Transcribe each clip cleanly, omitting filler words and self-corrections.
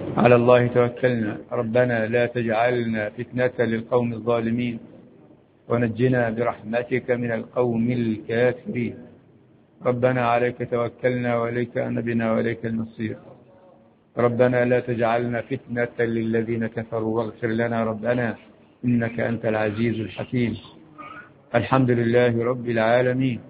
على الله توكلنا. ربنا لا تجعلنا فتنة للقوم الظالمين ونجنا برحمتك من القوم الكافرين. ربنا عليك توكلنا وإليك أنبنا وإليك المصير. ربنا لا تجعلنا فتنة للذين كفروا واغفر لنا ربنا إنك أنت العزيز الحكيم. الحمد لله رب العالمين.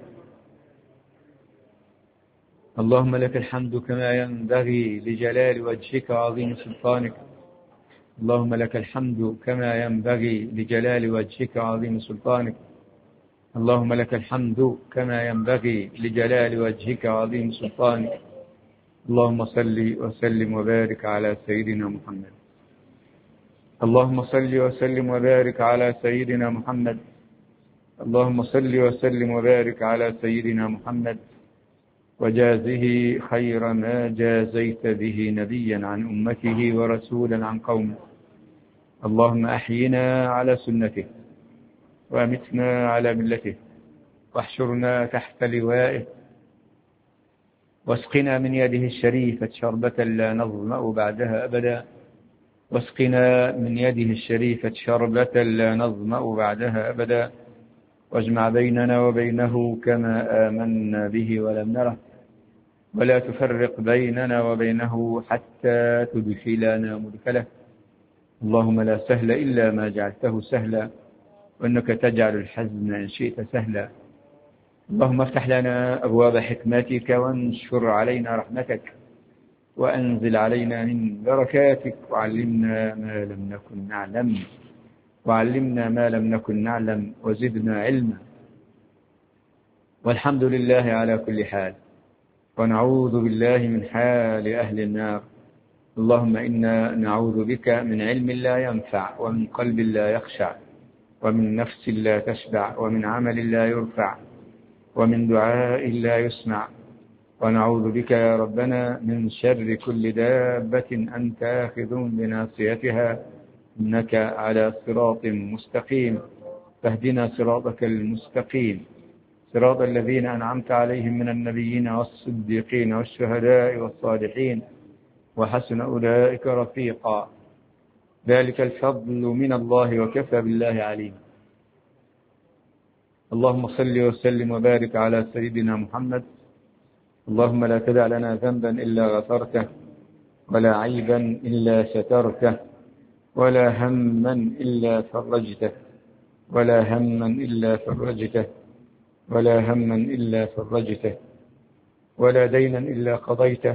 اللهم لك الحمد كما ينبغي لجلال وجهك وعظيم سلطانك. اللهم لك الحمد كما ينبغي لجلال وجهك وعظيم سلطانك. اللهم لك الحمد كما ينبغي لجلال وجهك وعظيم سلطانك. اللهم صل وسلم وبارك على سيدنا محمد. اللهم صل وسلم وبارك على سيدنا محمد. اللهم صل وسلم وبارك على سيدنا محمد وجازه خير ما جازيت به نبيا عن أمته ورسولا عن قومه. اللهم أحينا على سنته وأمتنا على ملته واحشرنا تحت لوائه واسقنا من يده الشريفة شربة لا نظمأ بعدها أبدا. واسقنا من يده الشريفة شربة لا نظمأ بعدها أبدا. واجمع بيننا وبينه كما آمنا به ولم نره ولا تفرق بيننا وبينه حتى تدخلنا مدخله. اللهم لا سهل إلا ما جعلته سهلا وإنك تجعل الحزن إن شئت سهلا. اللهم افتح لنا أبواب حكمتك وانشر علينا رحمتك وأنزل علينا من بركاتك وعلمنا ما لم نكن نعلم وعلمنا ما لم نكن نعلم وزدنا علما. والحمد لله على كل حال ونعوذ بالله من حال أهل النار. اللهم إنا نعوذ بك من علم لا ينفع ومن قلب لا يخشع ومن نفس لا تشبع ومن عمل لا يرفع ومن دعاء لا يسمع. ونعوذ بك يا ربنا من شر كل دابة أنت آخذ بناصيتها إنك على صراط مستقيم. فاهدنا صراطك المستقيم صراط الذين أنعمت عليهم من النبيين والصديقين والشهداء والصالحين وحسن أولئك رفيقا. ذلك الفضل من الله وكفى بالله عليم. اللهم صل وسلم وبارك على سيدنا محمد. اللهم لا تدع لنا ذنبا إلا غفرته ولا عيبا إلا سترته ولا هما إلا فرجته ولا هما إلا فرجته ولا هما إلا فرجته ولا دينا إلا قضيته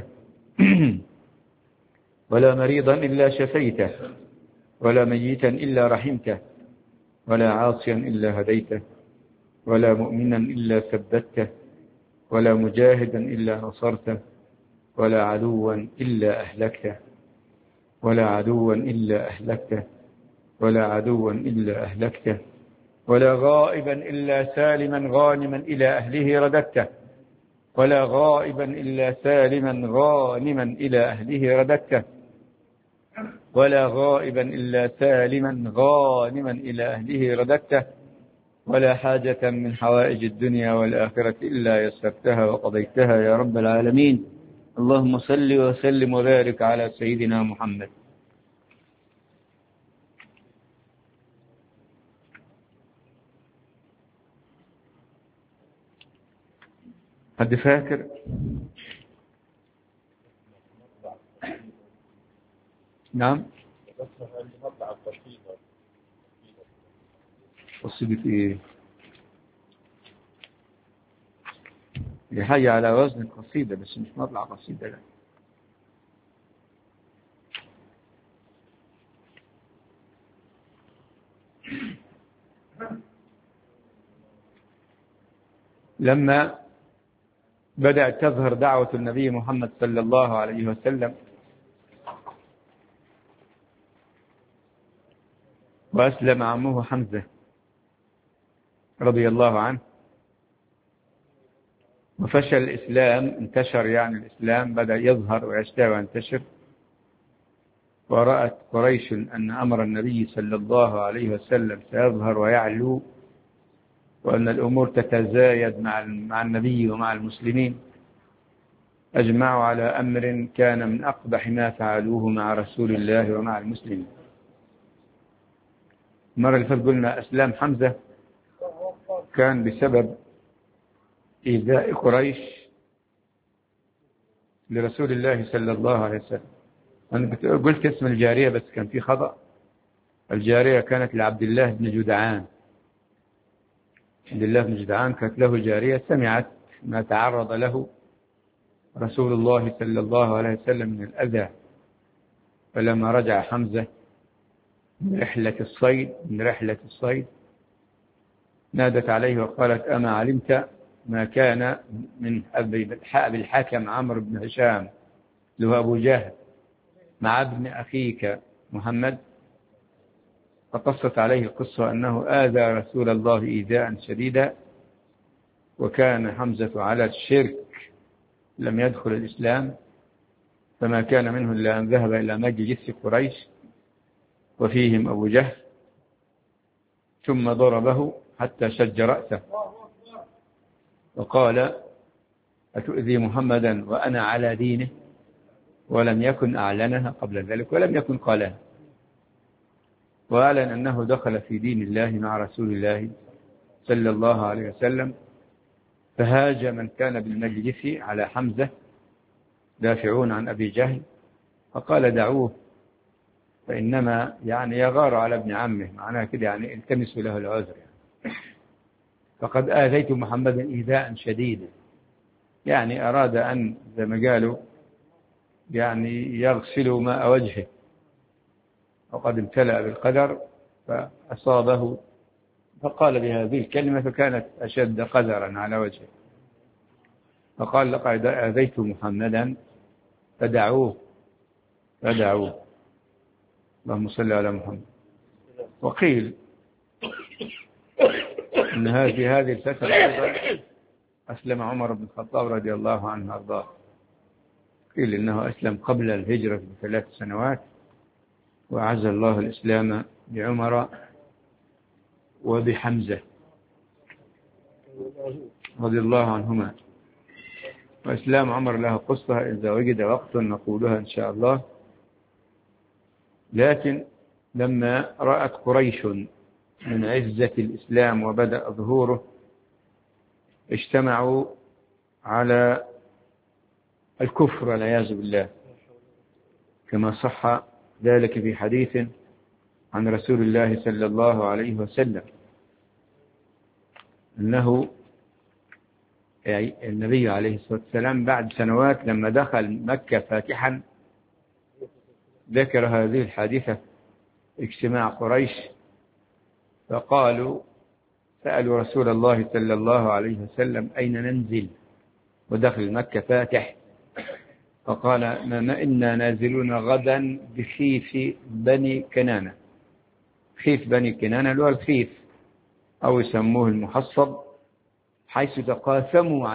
ولا مريضا إلا شفيته ولا ميتا إلا رحمته ولا عاصيا إلا هديته ولا مؤمنا إلا ثبته ولا مجاهدا إلا نصرته ولا عدوا إلا أهلكته ولا عدوا إلا أهلكته ولا عدوا إلا أهلكته ولا غائبا إلا سالما غانما إلى أهله رددته ولا غائبا إلا سالما غانما إلى أهله رددته ولا غائبا إلا سالما غانما إلى أهله رددته ولا حاجة من حوائج الدنيا والآخرة إلا يسرتها وقضيتها يا رب العالمين. اللهم صل وسلم وبارك على سيدنا محمد. حد فاكر؟ نعم قصيدة ايه؟ دي حاجة على وزن القصيدة بس مش مطلع قصيدة. لا لما بدأت تظهر دعوة النبي محمد صلى الله عليه وسلم وأسلم عمه حمزة رضي الله عنه وفشل الإسلام، انتشر يعني الإسلام بدأ يظهر ويشتهر وينتشر. ورأت قريش أن أمر النبي صلى الله عليه وسلم سيظهر ويعلو وأن الأمور تتزايد مع النبي ومع المسلمين. أجمعوا على أمر كان من أقبح ما فعلوه مع رسول الله ومع المسلمين. المرة اللي فاتت قلنا أسلام حمزة كان بسبب إيذاء قريش لرسول الله صلى الله عليه وسلم. أنا قلت اسم الجارية بس كان في خطأ. الجارية كانت لعبد الله بن جدعان. عبد الله بن جدعان كانت له جارية سمعت ما تعرض له رسول الله صلى الله عليه وسلم من الأذى، فلما رجع حمزة من رحلة الصيد نادت عليه وقالت: أما علمت ما كان من أبي الحكم عمرو بن هشام له أبو جهل مع ابن أخيك محمد؟ فقصت عليه القصة أنه آذى رسول الله إيذاء شديدا، وكان حمزة على الشرك لم يدخل الإسلام، فما كان منه إلا أن ذهب إلى مجلس قريش وفيهم أبو جهل ثم ضربه حتى شج رأسه وقال: أتؤذي محمدا وأنا على دينه؟ ولم يكن أعلنها قبل ذلك ولم يكن قالها، وأعلن أنه دخل في دين الله مع رسول الله صلى الله عليه وسلم. فهاج من كان بالمجلس على حمزة دافعون عن أبي جهل، فقال: دعوه فإنما يعني يغار على ابن عمه، معناه كده يعني التمسوا له العذر، فقد آذيت محمدا إيذاء شديدا، يعني أراد أن زي ما قالوا يعني يغسلوا ماء وجهه، وقد امتلأ بالقدر فأصابه، فقال بهذه الكلمة فكانت أشد قدرا على وجهه، فقال: لقد آذيت محمدا فدعوه. اللهم صل على محمد. وقيل أن في هذه الفترة أيضا أسلم عمر بن الخطاب رضي الله عنه وأرضاه. قيل إنه أسلم قبل الهجرة ب3 سنوات، وأعز الله الإسلام بعمر وبحمزة رضي الله عنهما. وإسلام عمر له قصة إذا وجد وقت نقولها إن شاء الله. لكن لما رأت قريش من عزة الإسلام وبدأ ظهوره اجتمعوا على الكفر والعياذ بالله، كما صح ذلك في حديث عن رسول الله صلى الله عليه وسلم أنه النبي عليه الصلاة والسلام بعد سنوات لما دخل مكة فاتحا ذكر هذه الحادثة، اجتماع قريش، فقالوا سألوا رسول الله صلى الله عليه وسلم: أين ننزل ودخل مكة فاتح؟ فقال: إنا نازلون غدا بخيف بني كنانة. خيف بني كنانة اللي هو الخيف أو يسموه المحصب، حيث تقاسموا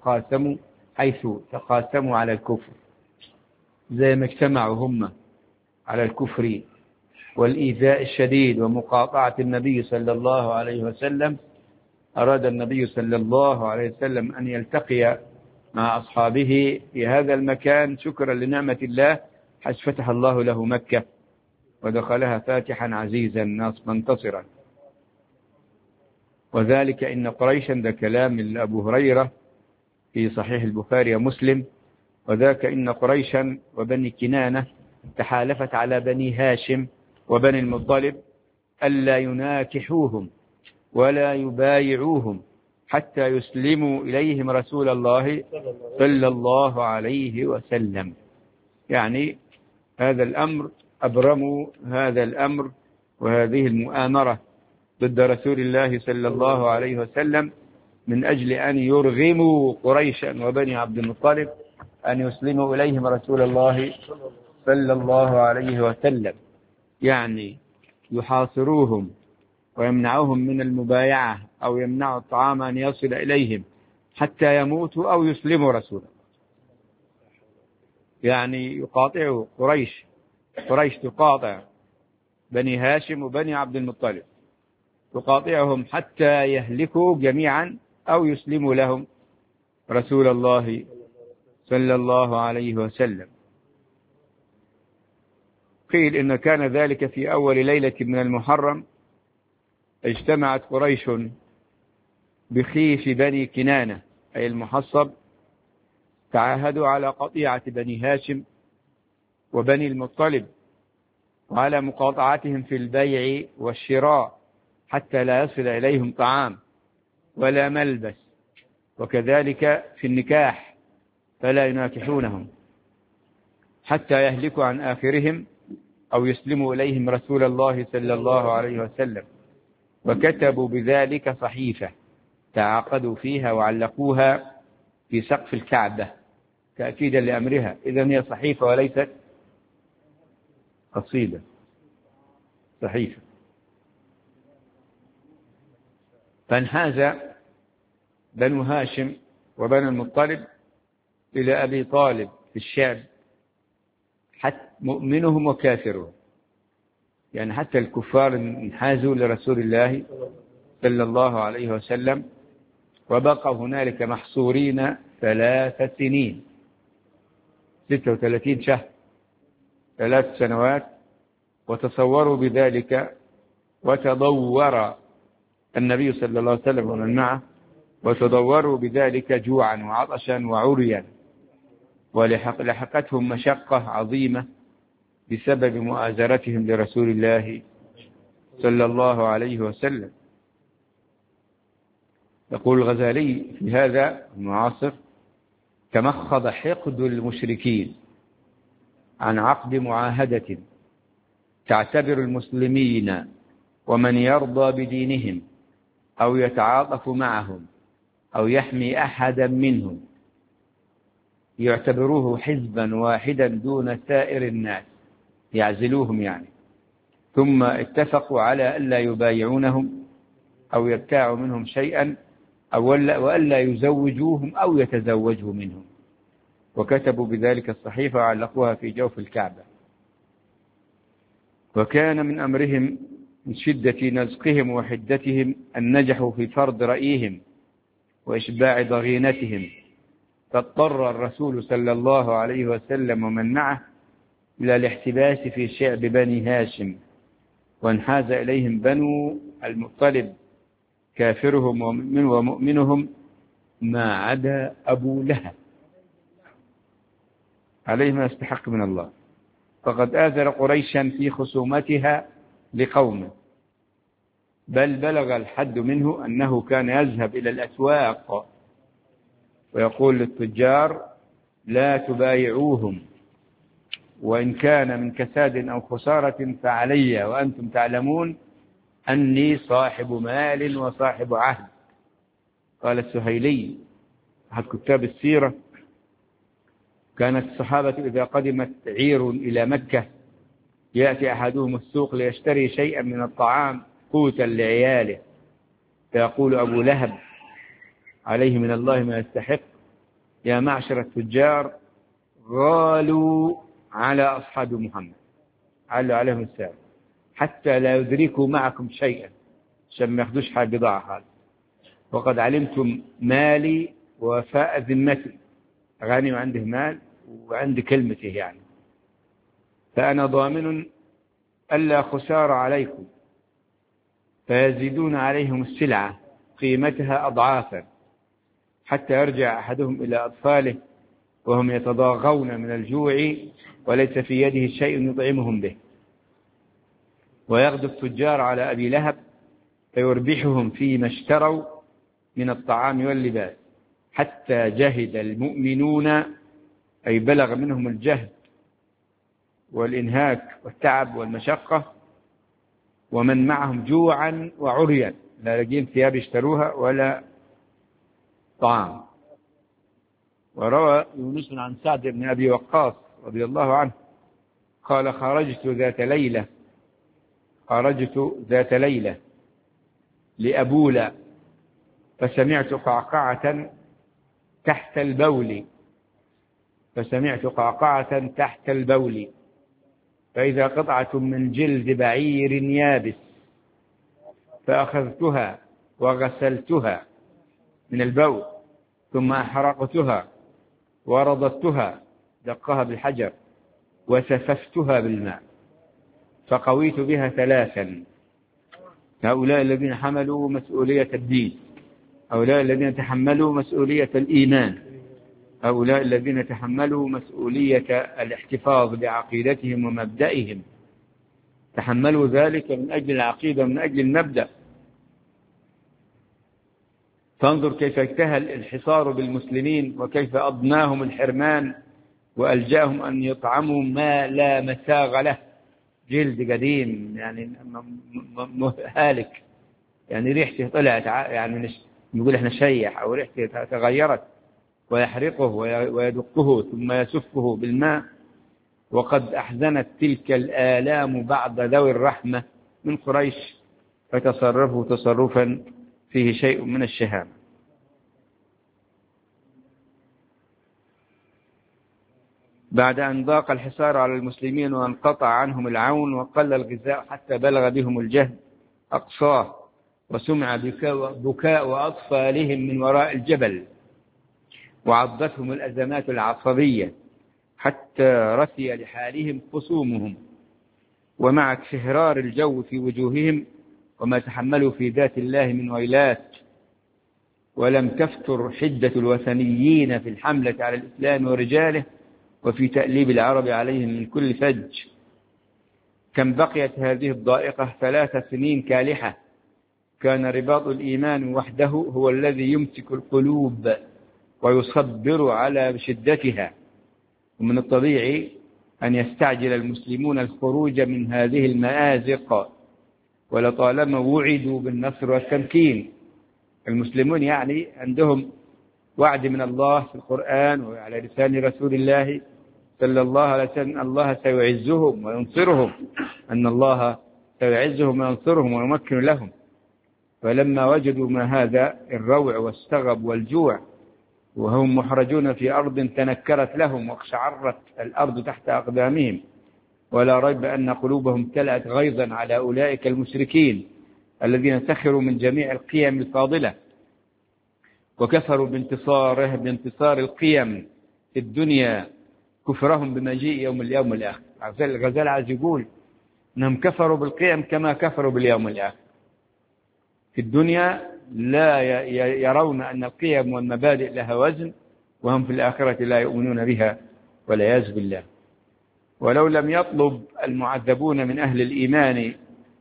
على الكفر، زي ما اجتمعوا هم على الكفر والإيذاء الشديد ومقاطعة النبي صلى الله عليه وسلم. أراد النبي صلى الله عليه وسلم أن يلتقي مع أصحابه في هذا المكان شكرا لنعمة الله، حيث فتح الله له مكة ودخلها فاتحا عزيزا منتصرا. وذلك إن قريشا، ده كلام أبو هريرة في صحيح البخاري ومسلم، وذاك إن قريشا وبني كنانة تحالفت على بني هاشم وبني المطلب ألا يناكحوهم ولا يبايعوهم حتى يسلموا إليهم رسول الله صلى الله عليه وسلم. يعني هذا الأمر أبرموا هذا الأمر وهذه المؤامرة ضد رسول الله صلى الله عليه وسلم من أجل أن يرغموا قريشا وبني عبد المطلب أن يسلموا إليهم رسول الله صلى الله عليه وسلم، يعني يحاصروهم ويمنعوهم من المبايعة أو يمنعوا الطعام أن يصل إليهم حتى يموتوا أو يسلموا رسوله. يعني يقاطعوا قريش تقاطع بني هاشم وبني عبد المطلب، تقاطعهم حتى يهلكوا جميعا أو يسلموا لهم رسول الله صلى الله عليه وسلم. قيل إن كان ذلك في أول ليلة من المحرم، اجتمعت قريش بخيف بني كنانة أي المحصب، تعاهدوا على قطيعة بني هاشم وبني المطلب وعلى مقاطعتهم في البيع والشراء حتى لا يصل إليهم طعام ولا ملبس، وكذلك في النكاح فلا يناكحونهم حتى يهلكوا عن آخرهم أو يسلموا إليهم رسول الله صلى الله عليه وسلم. وكتبوا بذلك صحيفة تعاقدوا فيها وعلقوها في سقف الكعبة تأكيدا لأمرها. إذن هي صحيفة وليست قصيدة، صحيفة. فانحاز بنو هاشم وبنو المطلب إلى أبي طالب في الشعب، حتى مؤمنهم وكافرهم، يعني حتى الكفار انحازوا لرسول الله صلى الله عليه وسلم، وبقوا هنالك محصورين 3 سنين، 36 شهر، 3 سنوات. وتصوروا بذلك، وتضور النبي صلى الله عليه وسلم ومن معه، وتضوروا بذلك جوعا وعطشا وعريا، ولحقتهم مشقة عظيمة بسبب مؤازرتهم لرسول الله صلى الله عليه وسلم. يقول الغزالي في هذا المعاصر: تمخض حقد المشركين عن عقد معاهدة تعتبر المسلمين ومن يرضى بدينهم أو يتعاطف معهم أو يحمي أحدا منهم يعتبروه حزبا واحدا دون سائر الناس، يعزلوهم يعني. ثم اتفقوا على ألا يبايعونهم أو يبتاعوا منهم شيئا وألا يزوجوهم أو يتزوجوا منهم، وكتبوا بذلك الصحيفة وعلقوها في جوف الكعبة. وكان من أمرهم من شدة نزقهم وحدتهم أن نجحوا في فرض رأيهم وإشباع ضغينتهم، فاضطر الرسول صلى الله عليه وسلم ومن معه إلى الاحتباس في شعب بني هاشم، وانحاز إليهم بنو المطلب كافرهم ومؤمنهم ما عدا أبو لهب عليه ما يستحق من الله، فقد آذر قريشا في خصومتها لقومه، بل بلغ الحد منه أنه كان يذهب إلى الأسواق ويقول للتجار: لا تبايعوهم، وإن كان من كساد أو خسارة فعلي، وأنتم تعلمون أني صاحب مال وصاحب عهد. قال السهيلي أحد كتاب السيرة: كانت الصحابة إذا قدمت عير إلى مكة يأتي أحدهم السوق ليشتري شيئا من الطعام قوتا لعياله، فيقول أبو لهب عليه من الله ما يستحق: يا معشر التجار، غالوا على أصحاب محمد، علوا عليهم السلام، حتى لا يدركوا معكم شيئا، عشان ما ياخدوش حاجة بضاعة هذا، وقد علمتم مالي ووفاء ذمتي، غني وعنده مال وعندي كلمته يعني، فأنا ضامن ألا خسار عليكم. فيزيدون عليهم السلعة قيمتها أضعافا، حتى يرجع أحدهم إلى أطفاله وهم يتضاغون من الجوع وليس في يده شيء يطعمهم به، ويغدو التجار على أبي لهب فيربحهم فيما اشتروا من الطعام واللباس، حتى جهد المؤمنون، أي بلغ منهم الجهد والإنهاك والتعب والمشقة، ومن معهم جوعا وعريا، لا لاقين ثياب يشتروها ولا طعام. وروى يونس عن سعد بن أبي وقاص رضي الله عنه قال: خرجت ذات ليلة لأبول، فسمعت قعقعة تحت البول، فإذا قطعة من جلد بعير يابس، فأخذتها وغسلتها من البول ثم أحرقتها ورضضتها، دقها بالحجر، وسففتها بالماء، فقويت بها 3. هؤلاء الذين حملوا مسؤولية الدين، هؤلاء الذين تحملوا مسؤولية الإيمان، هؤلاء الذين تحملوا مسؤولية الاحتفاظ بعقيدتهم ومبدئهم، تحملوا ذلك من أجل العقيدة ومن أجل المبدأ. فانظر كيف اجتهل الحصار بالمسلمين، وكيف أضناهم الحرمان وألجأهم أن يطعموا ما لا مساغ له، جلد قديم يعني هالك، يعني ريحته طلعت، يعني نقول احنا شيح، أو ريحته تغيرت، ويحرقه ويدقه ثم يسفه بالماء. وقد أحزنت تلك الآلام بعض ذوي الرحمة من قريش، فتصرفوا تصرفا فيه شيء من الشهامة. بعد أن ضاق الحصار على المسلمين وانقطع عنهم العون وقل الغذاء حتى بلغ بهم الجهد أقصاه، وسمع بكاء أطفالهم من وراء الجبل، وعضتهم الأزمات العصبية حتى رثي لحالهم خصومهم، ومع اكشهرار الجو في وجوههم وما تحملوا في ذات الله من ويلات. ولم تفتر حدة الوثنيين في الحملة على الإسلام ورجاله، وفي تأليب العرب عليهم من كل فج. كم بقيت هذه الضائقة 3 سنين كالحة، كان رباط الإيمان وحده هو الذي يمسك القلوب ويصبر على شدتها. ومن الطبيعي أن يستعجل المسلمون الخروج من هذه المآزق، ولطالما وعدوا بالنصر والتمكين. المسلمون يعني عندهم وعد من الله في القرآن وعلى لسان رسول الله صلى الله عليه وسلم، الله سيعزهم وينصرهم، أن الله سيعزهم وينصرهم ويمكن لهم. فلما وجدوا ما هذا الروع والسغب والجوع، وهم محرجون في أرض تنكرت لهم واقشعرت الأرض تحت أقدامهم، ولا ريب أن قلوبهم امتلأت غيظا على أولئك المشركين الذين سخروا من جميع القيم الفاضلة، وكفروا بانتصار القيم في الدنيا، كفرهم بمجيء يوم الآخر. الغزالي عايز يقول أنهم كفروا بالقيم كما كفروا باليوم الآخر. في الدنيا لا يرون أن القيم والمبادئ لها وزن، وهم في الآخرة لا يؤمنون بها والعياذ بالله. ولو لم يطلب المعذبون من أهل الإيمان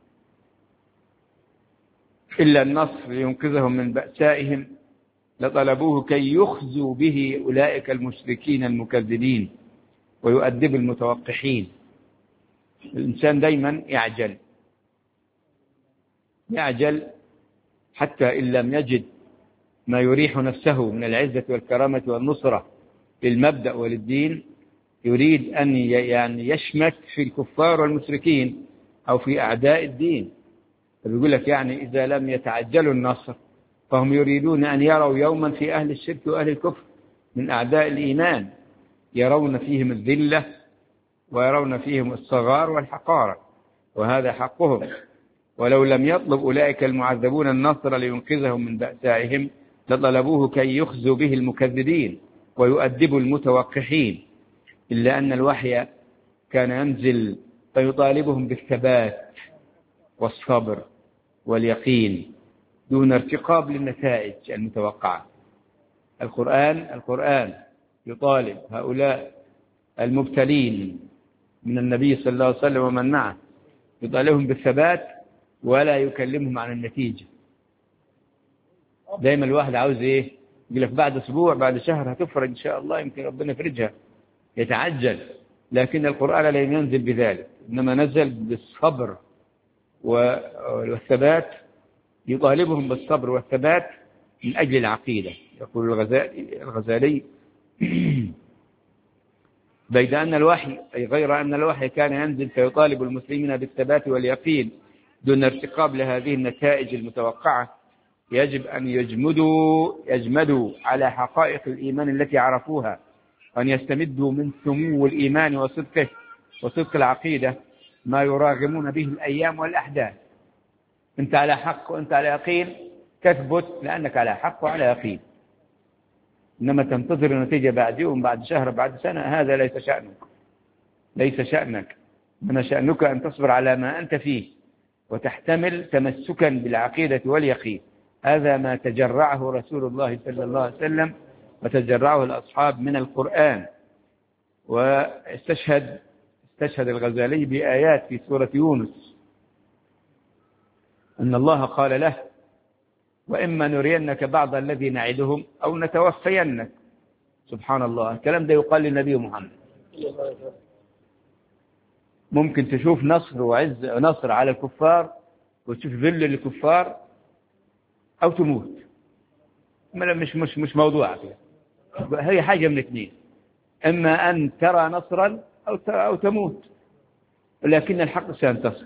إلا النصر لينقذهم من بأسائهم، لطلبوه كي يخزوا به أولئك المشركين المكذبين ويؤدب المتوقحين. الإنسان دايما يعجل حتى إن لم يجد ما يريح نفسه من العزة والكرامة والنصرة للمبدأ وللدين، يريد أن يعني يشمت في الكفار والمشركين أو في أعداء الدين. فبيقول لك يعني إذا لم يتعجلوا النصر فهم يريدون أن يروا يوما في أهل الشرك وأهل الكفر من أعداء الإيمان، يرون فيهم الذلة ويرون فيهم الصغار والحقارة، وهذا حقهم. ولو لم يطلب أولئك المعذبون النصر لينقذهم من بأسائهم، لطلبوه كي يخزوا به المكذبين ويؤدبوا المتوقحين. إلا أن الوحي كان ينزل فيطالبهم بالثبات والصبر واليقين دون ارتقاب للنتائج المتوقعة. القرآن يطالب هؤلاء المبتلين من النبي صلى الله عليه وسلم ومن معه، يطالبهم بالثبات ولا يكلمهم عن النتيجة. دايما الواحد عاوز ايه؟ يقول لك بعد اسبوع بعد شهر هتفرج ان شاء الله، يمكن ربنا يفرجها، يتعجل. لكن القرآن لم ينزل بذلك، انما نزل بالصبر والثبات، يطالبهم بالصبر والثبات من اجل العقيدة. يقول الغزالي بيد أن الوحي، أي غير أن الوحي كان ينزل فيطالب المسلمين بالثبات واليقين دون ارتقاب لهذه النتائج المتوقعة، يجب أن يجمدوا على حقائق الإيمان التي عرفوها، وأن يستمدوا من سمو الإيمان وصدقه وصدق العقيدة ما يراغمون به الأيام والأحداث. أنت على حق وأنت على يقين، تثبت لأنك على حق وعلى يقين. إنما تنتظر النتيجة بعد يوم، بعد شهر، بعد سنة، هذا ليس شأنك، ليس شأنك. إنما شأنك أن تصبر على ما أنت فيه وتحتمل تمسكا بالعقيدة واليقين. هذا ما تجرعه رسول الله صلى الله عليه وسلم وتجرعه الأصحاب من القرآن. واستشهد الغزالي بآيات في سورة يونس أن الله قال له: وإما نرينك بعض الذي نعدهم أو نتوفينك. سبحان الله، الكلام ده يقال للنبي محمد. ممكن تشوف نصر وعز نصر على الكفار وتشوف ذل للكفار أو تموت، مش موضوع كده. هي حاجة من اثنين، إما أن ترى نصرا أو تموت، ولكن الحق سينتصر.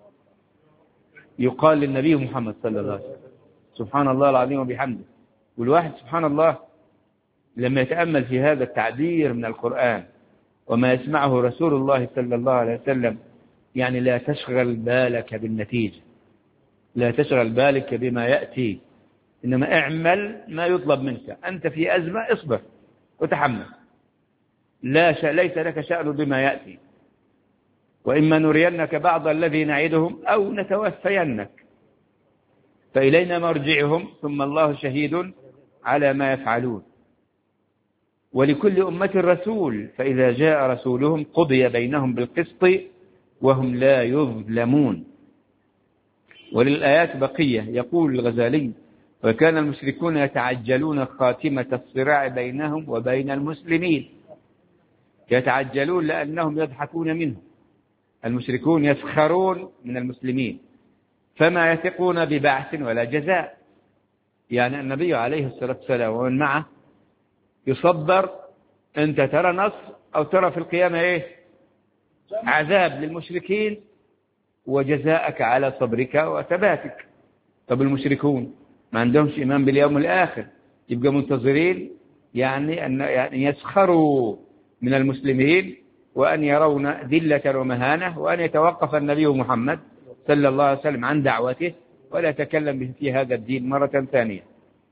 يقال للنبي محمد صلى الله عليه وسلم. سبحان الله العظيم وبحمده. والواحد سبحان الله لما يتأمل في هذا التعبير من القرآن وما يسمعه رسول الله صلى الله عليه وسلم، يعني لا تشغل بالك بالنتيجة، لا تشغل بالك بما يأتي، إنما اعمل ما يطلب منك. أنت في أزمة، اصبر وتحمل، ليس لك شأن بما يأتي. وإما نرينك بعض الذي نعدهم أو نتوفينك فإلينا مرجعهم ثم الله شهيد على ما يفعلون. ولكل أمة رسول فإذا جاء رسولهم قضي بينهم بالقسط وهم لا يظلمون. وللآيات بقية. يقول الغزالي: وكان المشركون يتعجلون خاتمة الصراع بينهم وبين المسلمين. يتعجلون لأنهم يضحكون منهم. المشركون يسخرون من المسلمين فما يثقون ببعث ولا جزاء. يعني النبي عليه الصلاة والسلام ومن معه يصبر. أنت ترى نصر أو ترى في القيامة عذاب للمشركين وجزاءك على صبرك وثباتك. طب المشركون ما عندهمش إيمان باليوم الآخر، يبقى منتظرين يعني أن يسخروا من المسلمين وأن يرون ذلة ومهانة، وأن يتوقف النبي محمد صلى الله عليه وسلم عن دعوته ولا يتكلم في هذا الدين مرة ثانية.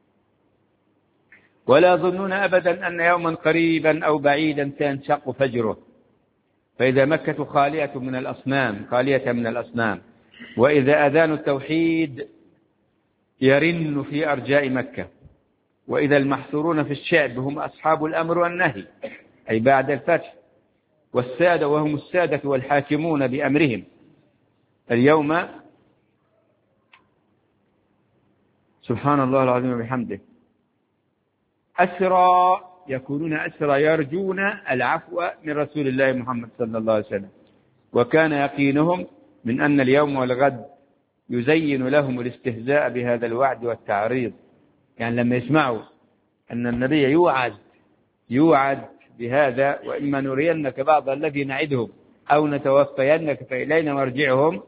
ولا يظنون أبدا أن يوما قريبا أو بعيدا سينشق فجره. فإذا مكة خالية من الأصنام وإذا أذان التوحيد يرن في أرجاء مكة، وإذا المحصورون في الشعب هم أصحاب الأمر والنهي أي بعد الفتح، والسادة وهم السادة والحاكمون بأمرهم اليوم. سبحان الله العظيم وبحمده. أسرى يكونون أسرى يرجون العفو من رسول الله محمد صلى الله عليه وسلم. وكان يقينهم من أن اليوم والغد يزين لهم الاستهزاء بهذا الوعد والتعريض. يعني لما يسمعوا أن النبي يوعد بهذا: وإما نرينك بعض الذي نعدهم أو نتوفينك فإلينا مرجعهم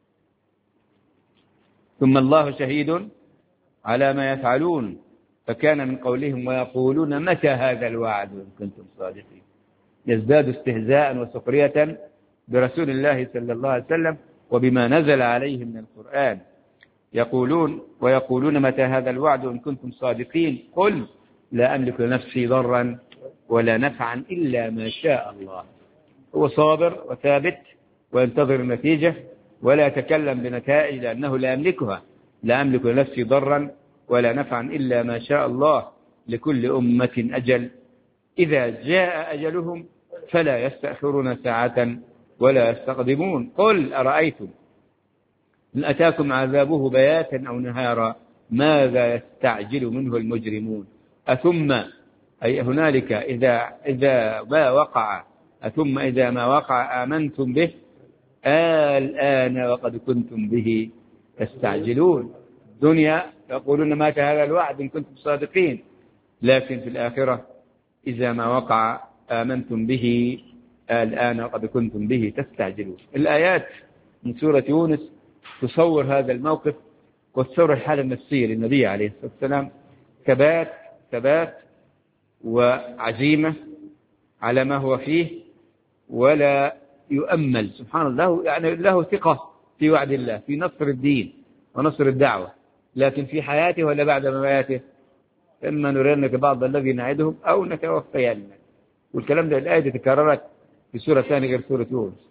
ثم الله شهيد على ما يفعلون. فكان من قولهم: ويقولون متى هذا الوعد إن كنتم صادقين. يزداد استهزاء وسخرية برسول الله صلى الله عليه وسلم وبما نزل عليه من القرآن. ويقولون متى هذا الوعد إن كنتم صادقين. قل لا أملك لنفسي ضرا ولا نفعا إلا ما شاء الله. هو صابر وثابت وينتظر النتيجة ولا يتكلم بنتائج لأنه لا يملكها. لا أملك لنفسي ضرا ولا نفعا إلا ما شاء الله. لكل أمة أجل إذا جاء أجلهم فلا يستأخرون ساعة ولا يستقدمون. قل أرأيتم إن أتاكم عذابه بياتا أو نهارا ماذا يستعجل منه المجرمون. أثم أي هنالك إذا ما وقع، أثم إذا ما وقع آمنتم به الآن وقد كنتم به تستعجلون. الدنيا يقولون متى هذا الوعد إن كنتم صادقين، لكن في الآخرة إذا ما وقع آمنتم به الآن وقد كنتم به تستعجلون. الآيات من سورة يونس تصور هذا الموقف وتصور الحالة النفسية للنبي عليه الصلاة والسلام: ثبات وعزيمة على ما هو فيه ولا يؤمل. سبحان الله، يعني له ثقة في وعد الله في نصر الدين ونصر الدعوة، لكن في حياته ولا بعد مماته؟ إما نرينك بعض الذي نعدهم أو نتوفينك. والكلام ده الآية تكررت في سورة ثانية غير سورة يونس.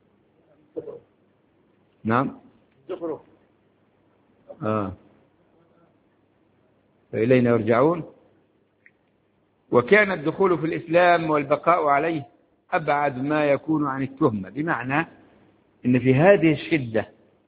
نعم. فإلينا يرجعون. وكان الدخول في الإسلام والبقاء عليه أبعد ما يكون عن التهمة، بمعنى إن في هذه الشدة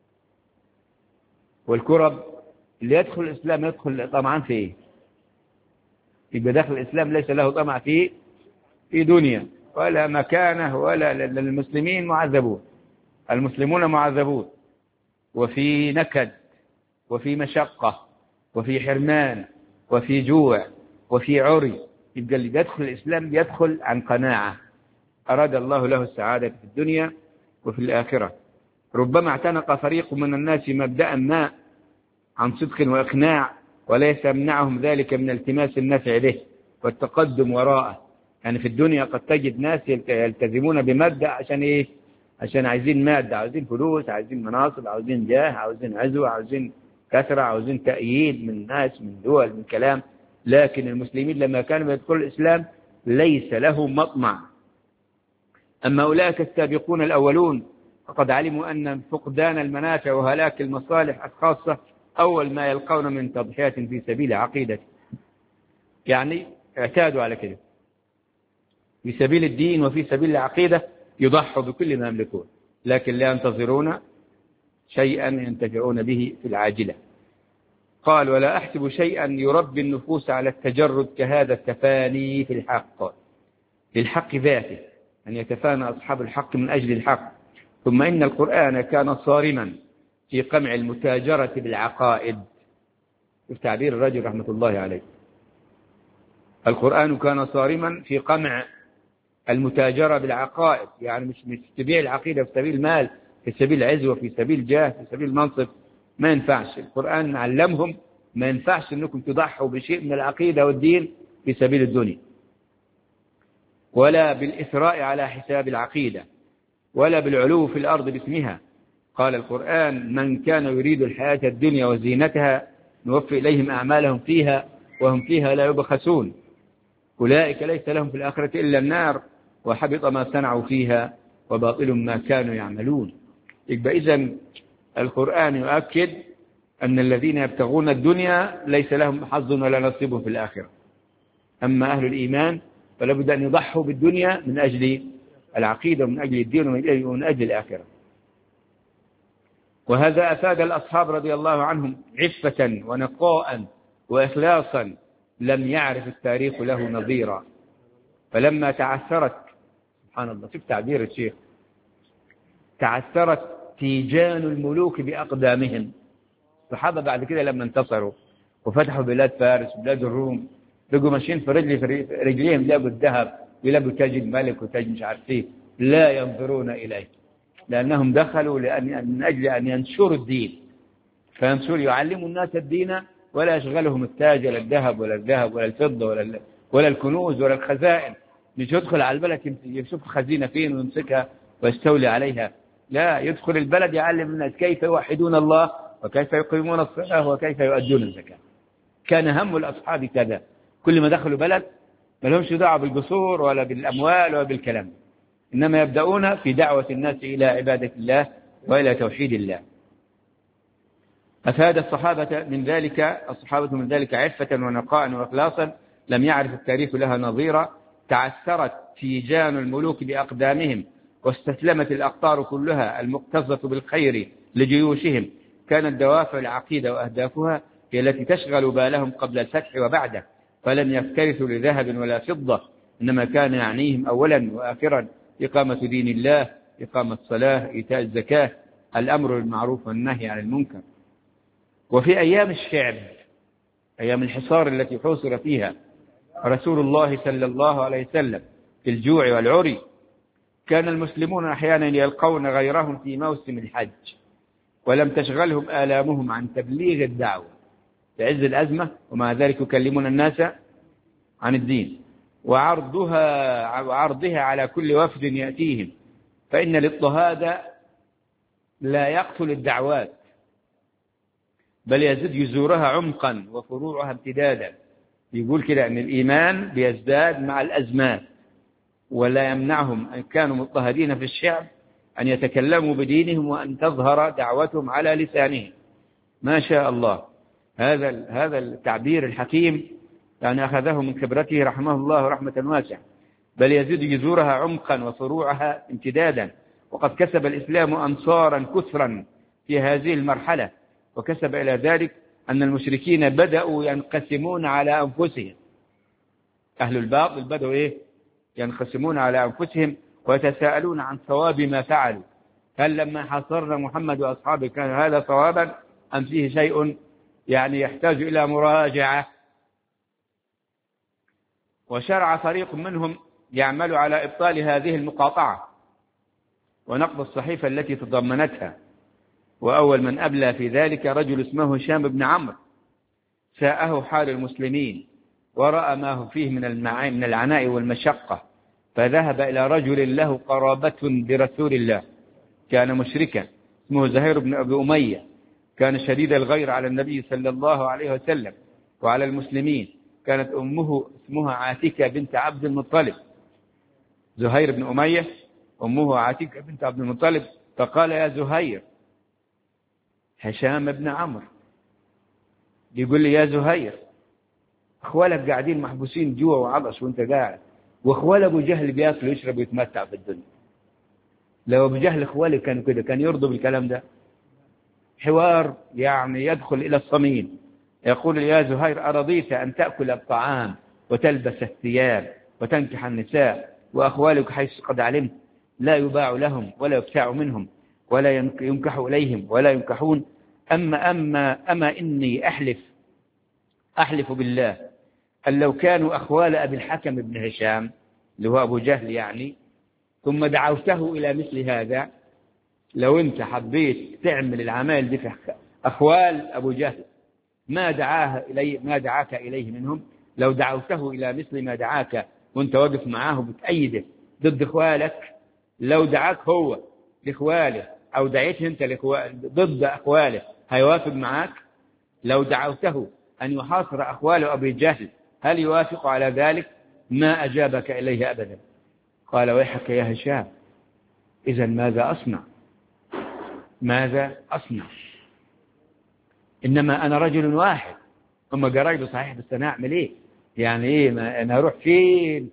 والكرب اللي يدخل الإسلام يدخل طمعا فيه، يبقى داخل الإسلام ليس له طمع فيه في دنيا ولا مكانه ولا للمسلمين معذبون. المسلمون معذبون وفي نكد وفي مشقة وفي حرمان وفي جوع وفي عري. يبقى اللي يدخل الإسلام يدخل عن قناعة أراد الله له السعادة في الدنيا وفي الآخرة. ربما اعتنق فريق من الناس مبدأ ما عن صدق وإقناع، وليس يمنعهم ذلك من التماس النفع به والتقدم وراءه. يعني في الدنيا قد تجد ناس يلتزمون بمبدأ عشان إيه؟ عشان عايزين مادة، عايزين فلوس، عايزين مناصب، عايزين جاه، عايزين عزوة، عايزين كثرة، عايزين تأييد من ناس، من دول، من كلام. لكن المسلمين لما كانوا يدخلوا الإسلام ليس له مطمع. أما أولئك السابقون الأولون فقد علموا أن فقدان المنافع وهلاك المصالح الخاصة أول ما يلقون من تضحيات في سبيل عقيدة. يعني اعتادوا على كده، في سبيل الدين وفي سبيل العقيدة يضحوا بكل ما يملكون، لكن لا ينتظرون شيئا ينتفعون به في العاجلة. قال: ولا أحسب شيئا يربي النفوس على التجرد كهذا التفاني في الحق ذاته، أن يتفانى أصحاب الحق من أجل الحق. ثم إن القرآن كان صارما في قمع المتاجرة بالعقائد. في تعبير الرجل رحمة الله عليه، القرآن كان صارما في قمع المتاجرة بالعقائد. يعني مش تبيع العقيدة في سبيل المال، في سبيل العزوة، في سبيل الجاه، في سبيل المنصب، ما ينفعش. القرآن علمهم ما ينفعش أنكم تضحوا بشيء من العقيدة والدين في سبيل الدنيا، ولا بالإثراء على حساب العقيدة، ولا بالعلو في الأرض باسمها. قال القرآن: من كان يريد الحياة الدنيا وزينتها نوفي إليهم أعمالهم فيها وهم فيها لا يبخسون أولئك ليس لهم في الآخرة إلا النار وحبط ما صنعوا فيها وباطل ما كانوا يعملون. يبقى إذن القرآن يؤكد أن الذين يبتغون الدنيا ليس لهم حظ ولا نصيب في الآخرة. أما أهل الإيمان فلا بد أن يضحوا بالدنيا من أجل العقيدة ومن أجل الدين ومن أجل الآخرة. وهذا أفاد الأصحاب رضي الله عنهم عفة ونقاء وإخلاصا لم يعرف التاريخ له نظيرا. فلما تعثرت، سبحان الله، شوف تعبير الشيخ، تعثرت تيجان الملوك بأقدامهم. الصحابة بعد كده لما انتصروا وفتحوا بلاد فارس وبلاد الروم، لقوا ماشيين في رجليهم لقوا الذهب، يلقوا تاج الملك وتاج مش عارف ايه، لا ينظرون إليه، لأنهم دخلوا من أجل أن ينشروا الدين. فينشروا يعلموا الناس الدين ولا يشغلهم التاج ولا الذهب ولا الفضة ولا الكنوز ولا الخزائن. مش يدخل على البلد يشوف الخزينة فين ويمسكها ويستولي عليها، لا، يدخل البلد يعلم الناس كيف يوحدون الله وكيف يقيمون الصلاة وكيف يؤدون الزكاة. كان هم الأصحاب كذا، كل ما دخلوا بلد ما لهمش دعوة بالقصور ولا بالأموال ولا بالكلام، إنما يبدأون في دعوة الناس إلى عبادة الله وإلى توحيد الله. أفاد الصحابة من ذلك عفة ونقاء وإخلاصا لم يعرف التاريخ لها نظيرا. تعثرت تيجان الملوك بأقدامهم واستسلمت الأقطار كلها المكتظة بالخير لجيوشهم. كانت دوافع العقيدة وأهدافها هي التي تشغل بالهم قبل الفتح وبعده، فلم يفترسوا لذهب ولا فضة، إنما كان يعنيهم أولا وآخرا إقامة دين الله، إقامة الصلاة، إيتاء الزكاة، الأمر بالمعروف والنهي عن المنكر. وفي أيام الشعب، أيام الحصار التي حوصر فيها رسول الله صلى الله عليه وسلم في الجوع والعري، كان المسلمون أحيانا يلقون غيرهم في موسم الحج، ولم تشغلهم آلامهم عن تبليغ الدعوة في عز الأزمة، ومع ذلك يكلمون الناس عن الدين وعرضها على كل وفد يأتيهم. فإن الاضطهاد لا يقتل الدعوات بل يزيد جذورها عمقا وفروعها امتدادا، يقول كده أن الإيمان بيزداد مع الأزمان، ولا يمنعهم أن كانوا مضطهدين في الشعب أن يتكلموا بدينهم وأن تظهر دعوتهم على لسانهم. ما شاء الله. هذا التعبير الحكيم يعني أخذه من خبرته رحمه الله رحمة واسعة، بل يزيد جذورها عمقا وفروعها امتدادا. وقد كسب الإسلام أنصارا كثرا في هذه المرحلة، وكسب إلى ذلك أن المشركين بدأوا ينقسمون على أنفسهم. أهل الباطل بدأوا ينقسمون على أنفسهم ويتساءلون عن صواب ما فعلوا. هل لما حاصرنا محمد وأصحابه كان هذا صوابا أم فيه شيء يعني يحتاج إلى مراجعة؟ وشرع فريق منهم يعمل على إبطال هذه المقاطعة ونقض الصحيفة التي تضمنتها. وأول من أبلى في ذلك رجل اسمه هشام بن عمرو، ساءه حال المسلمين ورأى ما هو فيه من العناء والمشقة، فذهب إلى رجل له قرابة برسول الله كان مشركا اسمه زهير بن أبي أمية، كان شديد الغير على النبي صلى الله عليه وسلم وعلى المسلمين. كانت أمه اسمها عاتكة بنت عبد المطلب. زهير بن أمية أمه عاتكة بنت عبد المطلب. فقال يا زهير، هشام بن عمرو يقول لي يا زهير، أخوالك قاعدين محبوسين جوا وعطش وانت قاعد، وأخوال أبو جهل بياكل ويشرب ويتمتع في الدنيا. لو أبو جهل أخوالي كانوا كده كان يرضوا بالكلام ده؟ حوار يعني يدخل إلى الصميم. يقول يا زهير، أرضيت أن تأكل الطعام وتلبس الثياب وتنكح النساء وأخوالك حيث قد علمت لا يباع لهم ولا يبتاع منهم ولا ينكح إليهم ولا ينكحون؟ أما إني أحلف بالله أن لو كانوا أخوال أبي الحكم بن هشام اللي هو أبو جهل يعني، ثم دعوته إلى مثل هذا، لو أنت حبيت تعمل العمال دي في أخوال أبو جهل ما دعاك إليه منهم، لو دعوته إلى مثل ما دعاك وأنت واقف معاه بتأيده ضد أخوالك، لو دعاك هو لإخواله أو دعيته أنت ضد أخواله هيوافق معاك؟ لو دعوته أن يحاصر أخوال أبي جهل هل يوافق على ذلك؟ ما أجابك إليه أبدا. قال ويحك يا هشام، إذن ماذا أصنع؟ إنما أنا رجل واحد، هم قرايبي صحيح، بس أنا أعمل إيه يعني؟ إيه ما أنا أروح فين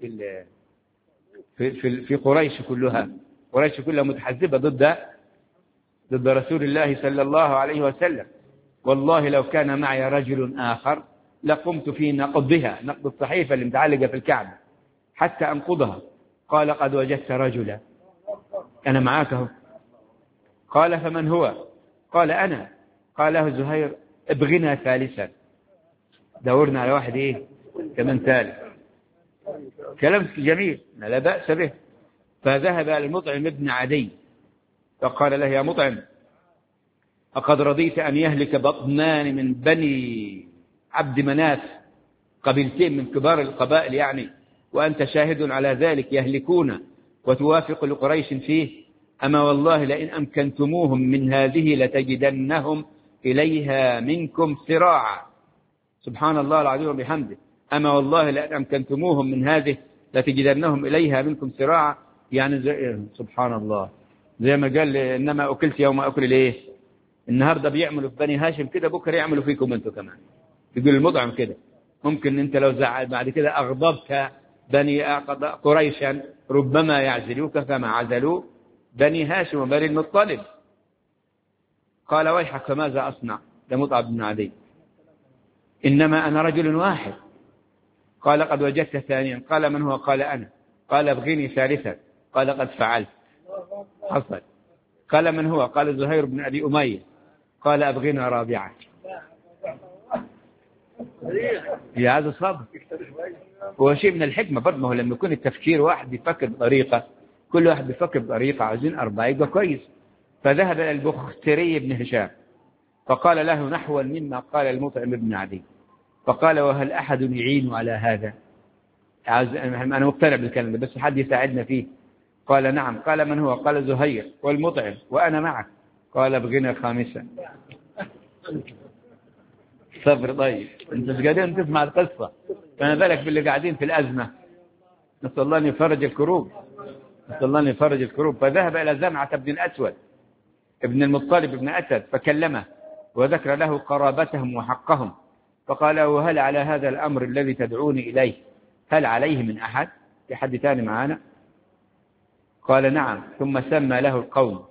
في قريش كلها؟ قريش كلها متحزبة ضد رسول الله صلى الله عليه وسلم. والله لو كان معي رجل آخر لقمت في نقض الصحيفة اللي متعلقة في الكعبة حتى أنقضها. قال قد وجدت رجلا، أنا معاك اهو. قال فمن هو؟ قال أنا. قال له زهير ابغنا ثالثا، دورنا على واحد كمان ثالث. كلام جميل لا بأس به. فذهب المطعم ابن عدي فقال له يا مطعم، أقد رضيت أن يهلك بطنان من بني عبد مناف، قبيلتين من كبار القبائل يعني، وأنت شاهد على ذلك، يهلكون وتوافق لقريش فيه؟ أما والله لئن أمكنتموهم من هذه لتجدنهم إليها منكم سراعا. سبحان الله العظيم وبحمده. أما والله لئن أمكنتموهم من هذه لتجدنهم إليها منكم سراعا، يعني سبحان الله، زي ما قال إنما أكلت يوم أكل النهاردة بيعملوا في بني هاشم كده، بكرة يعملوا فيكم أنتم كمان. يقول المطعم كده، ممكن أنت لو زعل بعد كده أغضبت بني قريشا ربما يعزلوك كما عزلوا بني هاشم وبني المطلب. قال ويحك فماذا أصنع؟ لمطعم بن عدي، إنما أنا رجل واحد. قال قد وجدت ثانيا. قال من هو؟ قال أنا. قال ابغني ثالثا. قال قد فعلت، حصل. قال من هو؟ قال زهير بن أبي أمية. قال ابغنا رابعا. يا هذا صبر، هو شيء من الحكمة برضه. ما هو لما يكون التفكير واحد بيفكر بطريقة، كل واحد بيفكر بطريقة، عايزين أربعة يبقى كويس. فذهب إلى البختري بن هشام فقال له نحوا مما قال المطعم بن عدي. فقال وهل أحد يعين على هذا؟ أنا مقتنع بالكلام ده بس حد يساعدنا فيه. قال نعم. قال من هو؟ قال زهير والمطعم وأنا معك. قال ابغنا خامسا. صبر. طيب انت مش قادرين تسمع القصة، فما بالك باللي قاعدين في الأزمة. نسأل الله أن يفرج الكروب، نسأل الله أن يفرج الكروب. فذهب إلى زمعة بن الأسود ابن المطلب بن أسد فكلمه وذكر له قرابتهم وحقهم، فقال له: هل على هذا الأمر الذي تدعوني إليه هل عليه من أحد؟ في حد ثاني معانا؟ قال: نعم. ثم سمى له القوم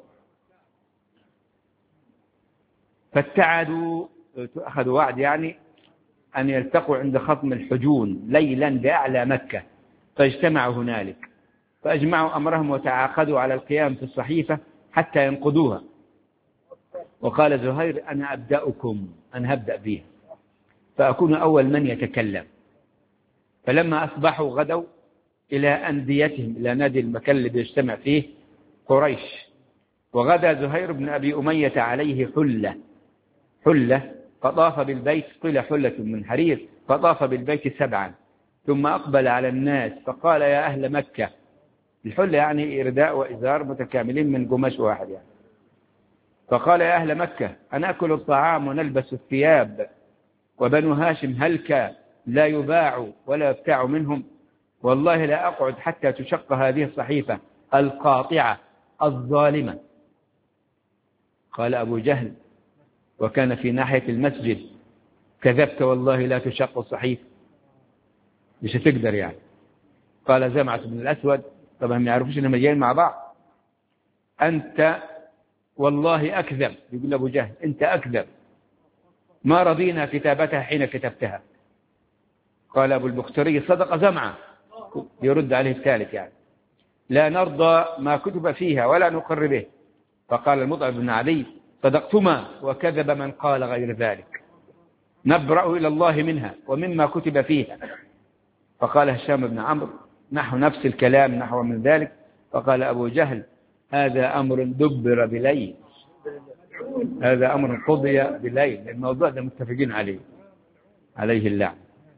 فاتعدوا، أخذوا وعد يعني أن يلتقوا عند خصم الحجون ليلا بأعلى مكة، فاجتمعوا هنالك، فأجمعوا أمرهم وتعاقدوا على القيام في الصحيفة حتى ينقضوها. وقال زهير: أنا أبدأكم، أنا هبدأ بها فأكون أول من يتكلم. فلما أصبحوا غدوا إلى أنديتهم، إلى نادي المكان اللي بيجتمع فيه قريش. وغدا زهير بن أبي أمية عليه حلة فطاف بالبيت، قيل حلة من حرير، فطاف بالبيت 7 ثم أقبل على الناس فقال: يا أهل مكة. الحلة يعني إرداء وإزار متكاملين من قماش واحد يعني. فقال: يا أهل مكة، أنأكل الطعام ونلبس الثياب وبنو هاشم هلك لا يباع ولا يبتاع منهم، والله لا أقعد حتى تشق هذه الصحيفة القاطعة الظالمة. قال أبو جهل وكان في ناحية المسجد: كذبت والله لا تشق الصحيفة، مش هتقدر يعني. قال زمعة بن الأسود، طبعا ما يعرفوش انهم جايين مع بعض: أنت والله أكذب. يقول أبو جهل: أنت أكذب، ما رضينا كتابتها حين كتبتها. قال أبو البختري: صدق زمعة، يرد عليه الثالث يعني: لا نرضى ما كتب فيها ولا نقر به. فقال المطعم بن عدي: صدقتما وكذب من قال غير ذلك، نبرأ إلى الله منها ومما كتب فيها. فقال هشام بن عمرو نحو نفس الكلام نحو من ذلك. فقال أبو جهل: هذا أمر دبر بليل، هذا أمر قضي بليل، الموضوع ده متفقين عليه اللعن.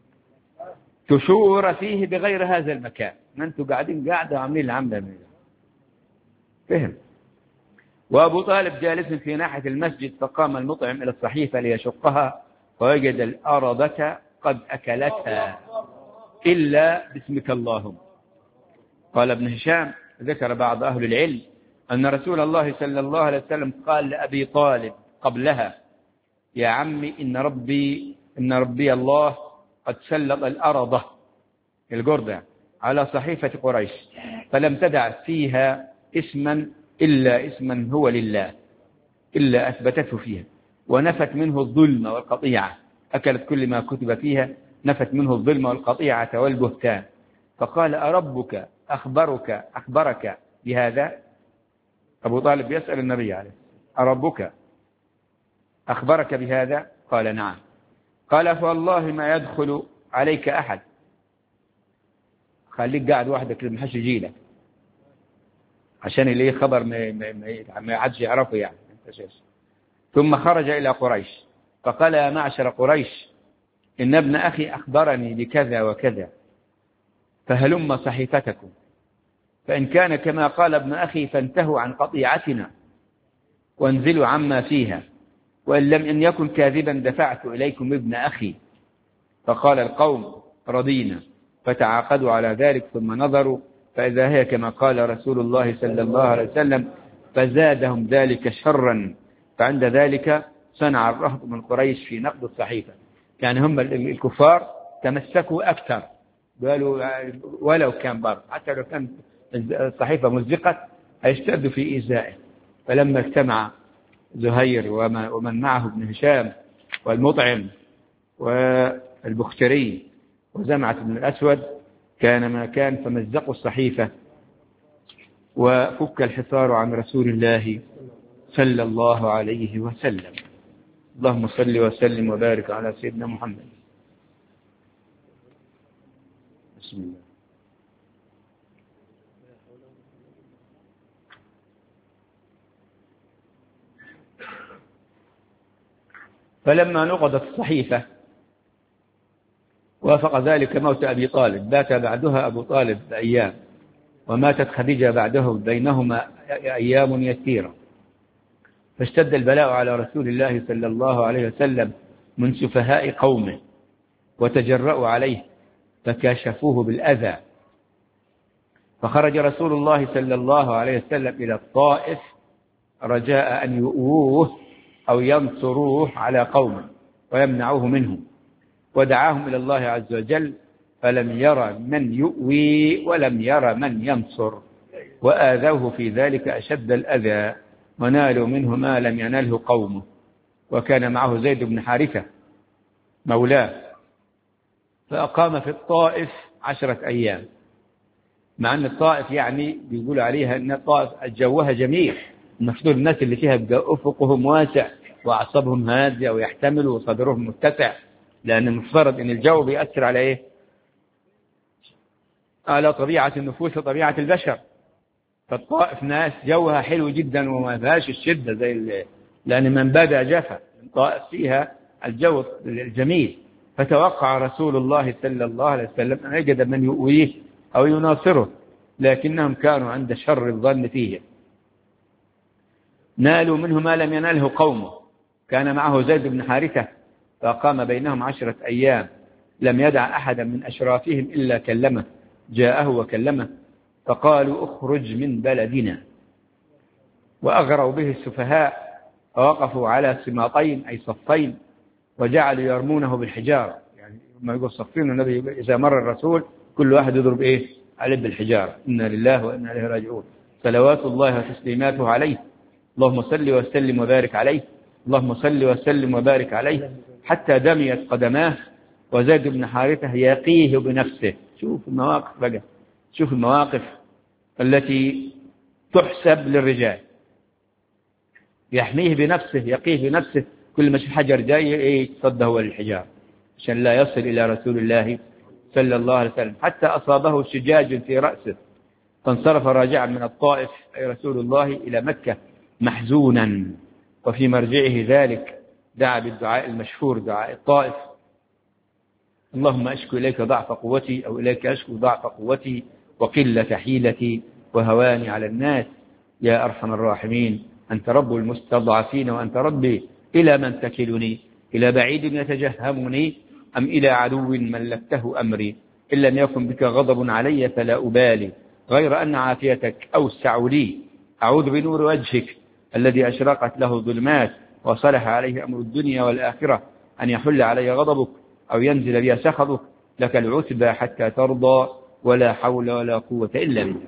تشور فيه بغير هذا المكان، ما أنتم قاعدين قاعدة وعاملين العملة من ده. فهم. وأبو طالب جالس في ناحية المسجد، فقام المطعم إلى الصحيفة ليشقها فوجد الأرضة قد أكلتها إلا باسمك اللهم. قال ابن هشام: ذكر بعض أهل العلم أن رسول الله صلى الله عليه وسلم قال لأبي طالب قبلها: يا عمي إن ربي الله قد سلط الأرض الجردة على صحيفة قريش، فلم تدع فيها اسما إلا اسما هو لله، إلا أثبتته فيها ونفت منه الظلم والقطيعة، أكلت كل ما كتب فيها، نفت منه الظلم والقطيعة والبهتان. فقال: أربك أخبرك بهذا؟ أبو طالب يسأل النبي عليه: أربك أخبرك بهذا؟ قال: نعم. قال: فوالله ما يدخل عليك أحد، خليك قاعد وحدك المحش يجيلك عشان اللي خبر ما يعدش يعرفه يعني. ثم خرج إلى قريش فقال: يا معشر قريش، إن ابن أخي أخبرني بكذا وكذا، فهلم صحيفتكم، فإن كان كما قال ابن أخي فانتهوا عن قطيعتنا وانزلوا عما فيها، وإن لم أن يكن كاذبا دفعت إليكم ابن أخي. فقال القوم: رضينا. فتعاقدوا على ذلك ثم نظروا فإذا هي كما قال رسول الله صلى الله عليه وسلم، فزادهم ذلك شرا. فعند ذلك صنع الرهط من قريش في نقض الصحيفة، يعني هم الكفار تمسكوا أكثر، قالوا ولو كان برضه حتى لو كان الصحيفة مزقت هيشتدوا في إيذائه. فلما اجتمع زهير ومن معه ابن هشام والمطعم والبختري وزمعة بن الأسود كان ما كان، فمزقوا الصحيفة وفك الحصار عن رسول الله صلى الله عليه وسلم. اللهم صل وسلم وبارك على سيدنا محمد. بسم الله. فلما نقضت الصحيفة وافق ذلك موت أبي طالب، بات بعدها أبو طالب بأيام، وماتت خديجة بعده، بينهما أيام يسيرة. فاشتد البلاء على رسول الله صلى الله عليه وسلم من سفهاء قومه وتجرأوا عليه، فكاشفوه بالأذى، فخرج رسول الله صلى الله عليه وسلم إلى الطائف رجاء أن يؤووه أو ينصروه على قوم ويمنعوه منهم، ودعاهم إلى الله عز وجل، فلم ير من يؤوي ولم ير من ينصر، وآذوه في ذلك أشد الأذى، ونالوا منه ما لم ينله قومه. وكان معه زيد بن حارثة مولاه، فأقام في الطائف 10 أيام، مع أن الطائف يعني بيقول عليها أن الطائف جوها جميل، المفروض الناس اللي فيها أفقهم واسع وأعصابهم هادئة ويحتملوا وصدرهم متسع، لأن المفترض أن الجو بيأثر على إيه؟ على طبيعة النفوس وطبيعة البشر. فالطائف ناس جوها حلو جدا وما فيهاش الشدة لأن من بدا جفا. الطائف فيها الجو الجميل، فتوقع رسول الله صلى الله عليه وسلم أن يجد من يؤويه أو يناصره، لكنهم كانوا عند شر الظن فيه. نالوا منه ما لم يناله قومه. كان معه زيد بن حارثة، فقام بينهم 10 أيام، لم يدع أحدا من أشرافهم إلا كلمه، جاءه وكلمه، فقالوا اخرج من بلدنا. وأغروا به السفهاء، فوقفوا على سماطين أي صفين، وجعلوا يرمونه بالحجارة. يعني ما يقول صفين، النبي إذا مر الرسول كل واحد يضرب إيه عليه بالحجارة. إنا لله وإنا إليه راجعون، صلوات الله وتسليماته عليه، اللهم صل وسلم وبارك عليه، اللهم صل وسلم وبارك عليه، حتى دميت قدماه. وزيد بن حارثة يقيه بنفسه. شوف المواقف بقى، شوف المواقف التي تحسب للرجال. يحميه بنفسه، يقيه بنفسه، كل ما الحجر جاي يتصدى هو للحجار عشان لا يصل إلى رسول الله صلى الله عليه وسلم، حتى أصابه شجاج في رأسه، فانصرف راجعا من الطائف أي رسول الله إلى مكة محزونا. وفي مرجعه ذلك دعا بالدعاء المشهور، دعاء الطائف: اللهم أشكو إليك ضعف قوتي، أو إليك أشكو ضعف قوتي وقلة حيلتي وهواني على الناس، يا أرحم الراحمين، أنت رب المستضعفين وأنت ربي، إلى من تكلني؟ إلى بعيد يتجهمني أم إلى عدو ملكته أمري؟ إن لم يكن بك غضب علي فلا أبالي، غير أن عافيتك أوسع لي. أعوذ بنور وجهك الذي أشرقت له الظلمات وصلح عليه أمر الدنيا والآخرة أن يحل علي غضبك أو ينزل بي سخطك، لك العتبى حتى ترضى، ولا حول ولا قوة إلا بالله.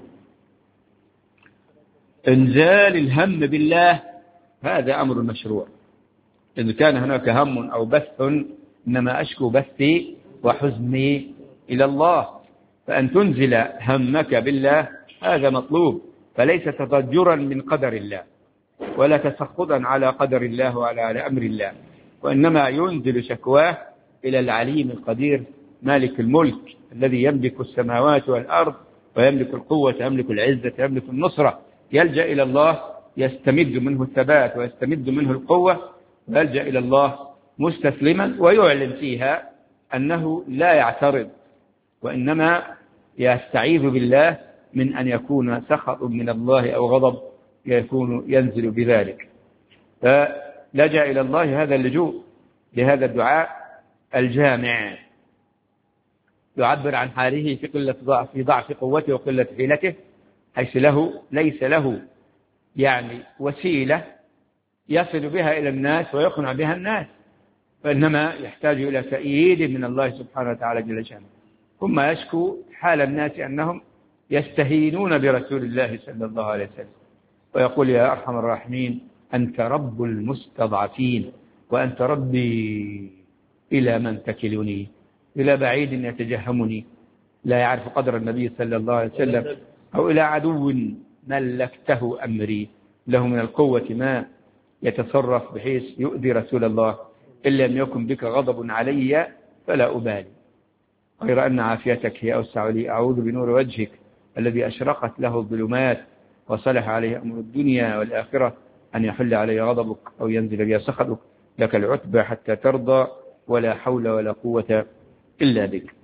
إنزال الهم بالله هذا أمر مشروع. إذا كان هناك هم أو بث، إنما أشكو بثي وحزني إلى الله، فأن تنزل همك بالله هذا مطلوب، فليس تضجرا من قدر الله ولا تسخطا على قدر الله ولا على أمر الله، وإنما ينزل شكواه إلى العليم القدير مالك الملك الذي يملك السماوات والأرض ويملك القوة يملك العزة يملك النصرة. يلجأ إلى الله يستمد منه الثبات ويستمد منه القوة، ويلجأ إلى الله مستسلما، ويعلن فيها أنه لا يعترض، وإنما يستعيذ بالله من أن يكون سخط من الله أو غضب يكون ينزل بذلك. فلجأ إلى الله هذا اللجوء لهذا الدعاء الجامع، يعبر عن حاله في ضعف قوته وقلة حيلته، حيث ليس له يعني وسيلة يصل بها إلى الناس ويقنع بها الناس، فإنما يحتاج إلى تأييد من الله سبحانه وتعالى جل شأنه. ثم يشكو حال الناس أنهم يستهينون برسول الله صلى الله عليه وسلم، ويقول يا أرحم الراحمين أنت رب المستضعفين وأنت ربي، إلى من تكلني؟ إلى بعيد يتجهمني لا يعرف قدر النبي صلى الله عليه وسلم، أو إلى عدو ملكته أمري له من القوة ما يتصرف بحيث يؤذي رسول الله، إن لم يكن بك غضب علي فلا أبالي، غير أن عافيتك هي أوسع لي. أعوذ بنور وجهك الذي أشرقت له الظلمات وصلح عليه أمر الدنيا والآخرة أن يحل علي غضبك أو ينزل بي سخطك، لك العتبى حتى ترضى، ولا حول ولا قوة إلا بك.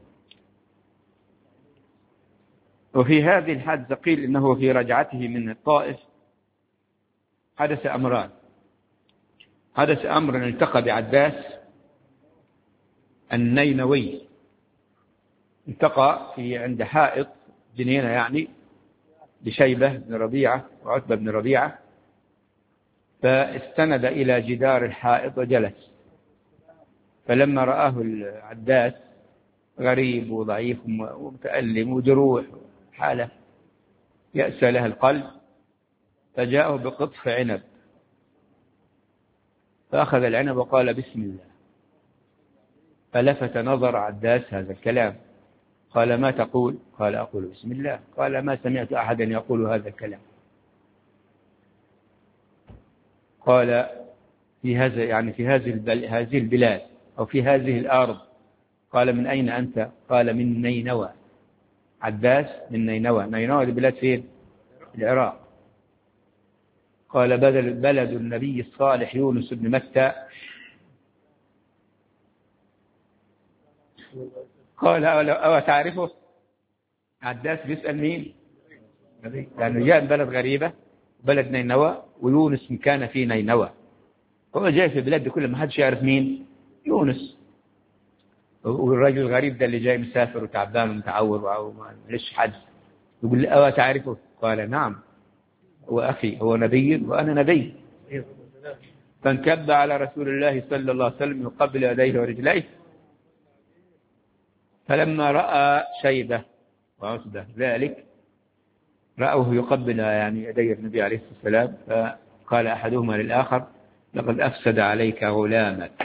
وفي هذه الحادثة قيل إنه في رجعته من الطائف حدث أمران. حدث أمر التقى بعباس النينوي التقى عند حائط جنينة يعني لشيبة بن ربيعة وعتبة بن ربيعة، فاستند إلى جدار الحائط وجلس. فلما رآه العداس غريب وضعيف ومتألم وجروح حالة يأسى لها القلب، فجاءه بقطف عنب، فأخذ العنب وقال بسم الله. فلفت نظر عداس هذا الكلام، قال ما تقول؟ قال أقول بسم الله. قال ما سمعت أحدا يقول هذا الكلام. قال في هذا يعني في هذه البلاد أو في هذه الأرض. قال من أين أنت؟ قال من نينوى. عداس من نينوى. نينوى دي بلاد فين؟ العراق. قال بلد النبي الصالح يونس بن متى. قال أو تعرفه؟ عداس بيسأل مين؟ لأنه جاء بلد غريبة، بلد نينوى، ويونس كان في نينوى. هو جاي في البلاد دي كل ما حدش يعرف مين يونس. والرجل الغريب ده اللي جاي مسافر وتعبان ومتعور وماليش حد، يقول لي أو تعرفه؟ قال نعم، هو أخي، هو نبي وأنا نبي. فانكب على رسول الله صلى الله عليه وسلم يقبل يديه ورجليه. فلما رأى شيبة وعتبة ذلك، رأوه يقبل يعني يدي النبي عليه الصلاة والسلام، فقال أحدهما للآخر لقد أفسد عليك غلامك.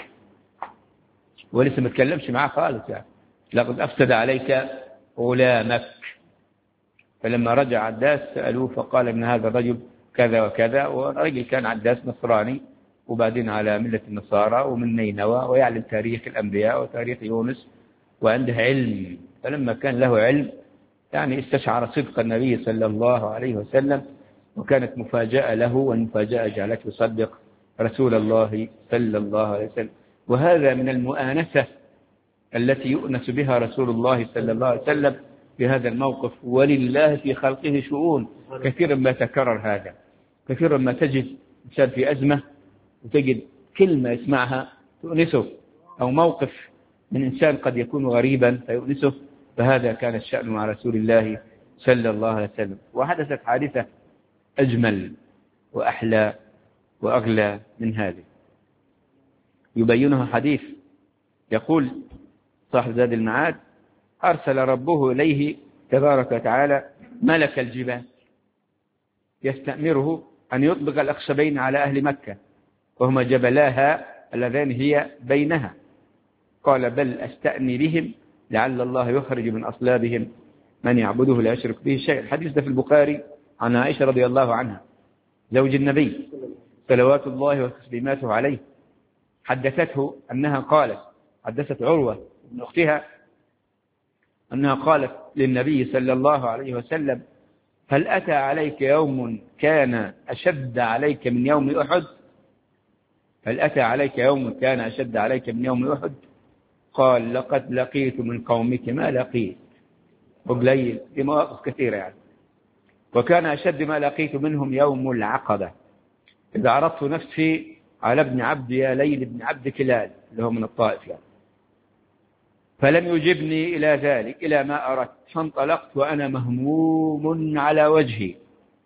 ولسه ما تكلمش معاه خالص يعني، لقد أفسد عليك غلامك. فلما رجع عداس سألوه فقال إن هذا الرجل كذا وكذا، ورجل كان عداس نصراني وبعدين على ملة النصارى ومن نينوى، ويعلم تاريخ الأنبياء وتاريخ يونس وعنده علم. فلما كان له علم يعني استشعر صدق النبي صلى الله عليه وسلم، وكانت مفاجأة له، والمفاجأة جعلته يصدق رسول الله صلى الله عليه وسلم. وهذا من المؤانسة التي يؤنس بها رسول الله صلى الله عليه وسلم في هذا الموقف. ولله في خلقه شؤون، كثيرا ما تكرر هذا، كثيرا ما تجد إنسان في أزمة وتجد كلمة يسمعها تؤنسه، أو موقف من إنسان قد يكون غريبا فيؤنسه. فهذا كان الشأن مع رسول الله صلى الله عليه وسلم. وحدثت حادثة أجمل وأحلى وأغلى من هذه، يبينها حديث. يقول صاحب زاد المعاد: أرسل ربه إليه تبارك وتعالى ملك الجبال يستأمره أن يطبق الأخشبين على أهل مكة، وهما جبلاها اللذان هي بينها. قال: بل أستأني بهم لعل الله يخرج من أصلابهم من يعبده لا يشرك به شيء. الحديث ده في البخاري عن عائشة رضي الله عنها زوج النبي صلوات الله وتسليماته عليه، حدثته أنها قالت، حدثت عروة من أختها أنها قالت للنبي صلى الله عليه وسلم: هل أتى عليك يوم كان أشد عليك من يوم أحد؟ هل أتى عليك يوم كان أشد عليك من يوم أحد؟ قال: لقد لقيت من قومك ما لقيت. وقليل في مواقف كثيرة يعني. وكان أشد ما لقيت منهم يوم العقبة، إذا عرضت نفسي على ابن عبد يا ليل بن عبد كلال اللي هو من الطائف يعني، فلم يجبني إلى ذلك إلى ما أردت، فانطلقت وأنا مهموم على وجهي،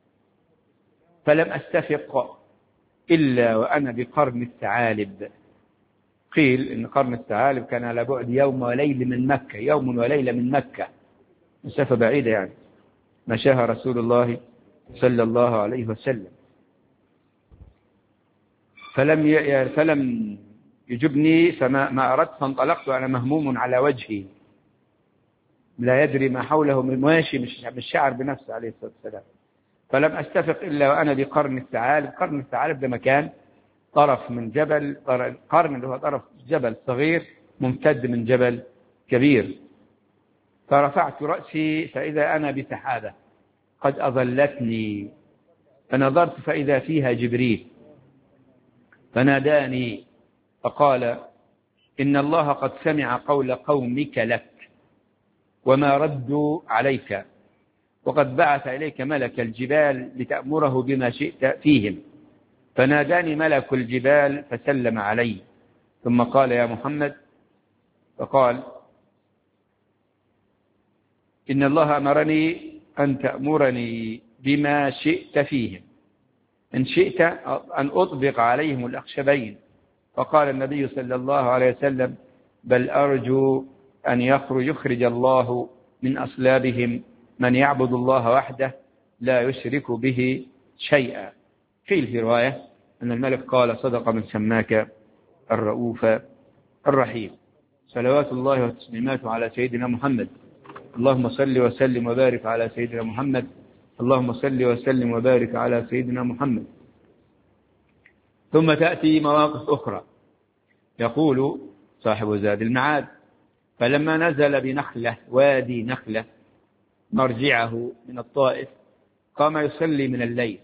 فلم أستفق إلا وأنا بقرن الثعالب. قيل إن قرن الثعالب كان على بعد يوم وليل من مكة، يوم وليلة من مكة، مسافة بعيدة يعني، مشاها رسول الله صلى الله عليه وسلم. فلم يجبني فما أردت، فانطلقت وأنا مهموم على وجهي لا يدري ما حوله من ماشي، مش شعر بنفسه عليه الصلاة والسلام. فلم أستفق إلا وأنا بقرن الثعالب. قرن الثعالب ده مكان طرف من جبل، قرن اللي هو طرف جبل صغير ممتد من جبل كبير. فرفعت رأسي فإذا أنا بسحابة قد أظلتني، فنظرت فإذا فيها جبريل فناداني فقال: إن الله قد سمع قول قومك لك وما ردوا عليك، وقد بعث إليك ملك الجبال لتأمره بما شئت فيهم. فناداني ملك الجبال فسلم علي، ثم قال: يا محمد. فقال: إن الله أمرني أن تأمرني بما شئت فيهم، إن شئت أن أطبق عليهم الأخشبين. فقال النبي صلى الله عليه وسلم: بل أرجو أن يخرج الله من أصلابهم من يعبد الله وحده لا يشرك به شيئا. قيل في رواية أن الملك قال: صدق من سماك الرؤوف الرحيم. صلوات الله وتسليماته على سيدنا محمد. اللهم صل وسلم وبارك على سيدنا محمد. اللهم صل وسلم وبارك على سيدنا محمد. ثم تأتي مواقف أخرى. يقول صاحب زاد المعاد: فلما نزل بنخلة، وادي نخلة مرجعه من الطائف، قام يصلي من الليل،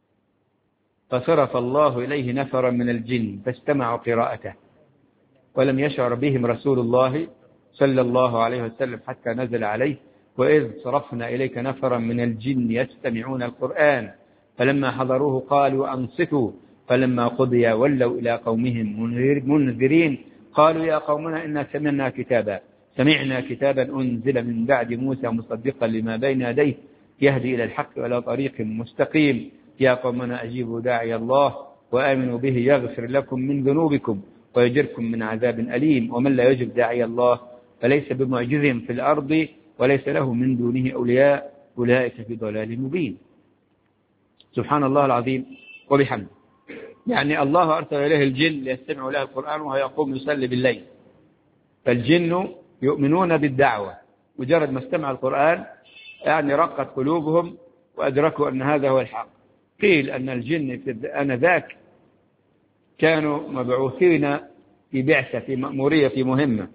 فصرف الله إليه نفرا من الجن فاستمعوا قراءته، ولم يشعر بهم رسول الله صلى الله عليه وسلم حتى نزل عليه: وإذ صرفنا إليك نفرا من الجن يستمعون القرآن فلما حضروه قالوا أنصتوا فلما قضي ولوا إلى قومهم منذرين قالوا يا قومنا إنا سمعنا كتابا أنزل من بعد موسى مصدقا لما بين يديه يهدي إلى الحق وإلى طريق مستقيم يا قومنا أجيبوا داعي الله وآمنوا به يغفر لكم من ذنوبكم ويجركم من عذاب أليم ومن لا يجب داعي الله فليس بمعجز في الأرض وليس له من دونه أولياء أولئك في ضلال مبين. سبحان الله العظيم وبحمده. يعني الله أرسل إليه الجن ليستمعوا له القرآن وهو يقوم يصلي بالليل، فالجن يؤمنون بالدعوة، مجرد ما استمع القرآن يعني رقت قلوبهم وأدركوا أن هذا هو الحق. قيل أن الجن آنذاك كانوا مبعوثين في بعثة، في مأمورية، في مهمة،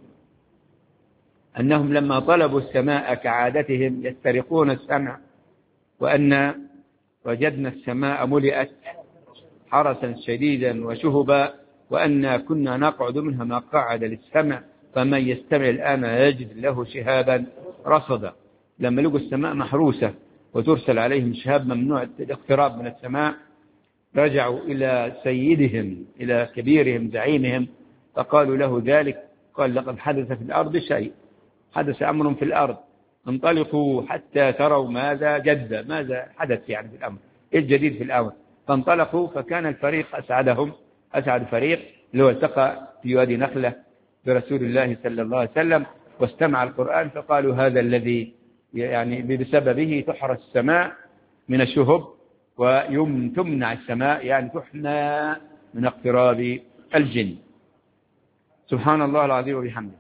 أنهم لما طلبوا السماء كعادتهم يسترقون السمع، وأن وجدنا السماء ملئت حرسا شديدا وشهبا وأن كنا نقعد منها مقاعد للسمع فمن يستمع الآن يجد له شهابا رصدا. لما لقوا السماء محروسة وترسل عليهم شهاب ممنوع الاقتراب من السماء رجعوا إلى سيدهم، إلى كبيرهم زعيمهم، فقالوا له ذلك. قال: لقد حدث في الأرض شيء، حدث أمر في الأرض، انطلقوا حتى تروا ماذا حدث يعني في الأمر، إيه الجديد في الأمر. فانطلقوا، فكان الفريق أسعد فريق اللي هو التقى في وادي نخلة برسول الله صلى الله عليه وسلم واستمع القرآن، فقالوا هذا الذي يعني بسببه تحرس السماء من الشهب وتمنع السماء، يعني تحمى من اقتراب الجن. سبحان الله العظيم وبحمده.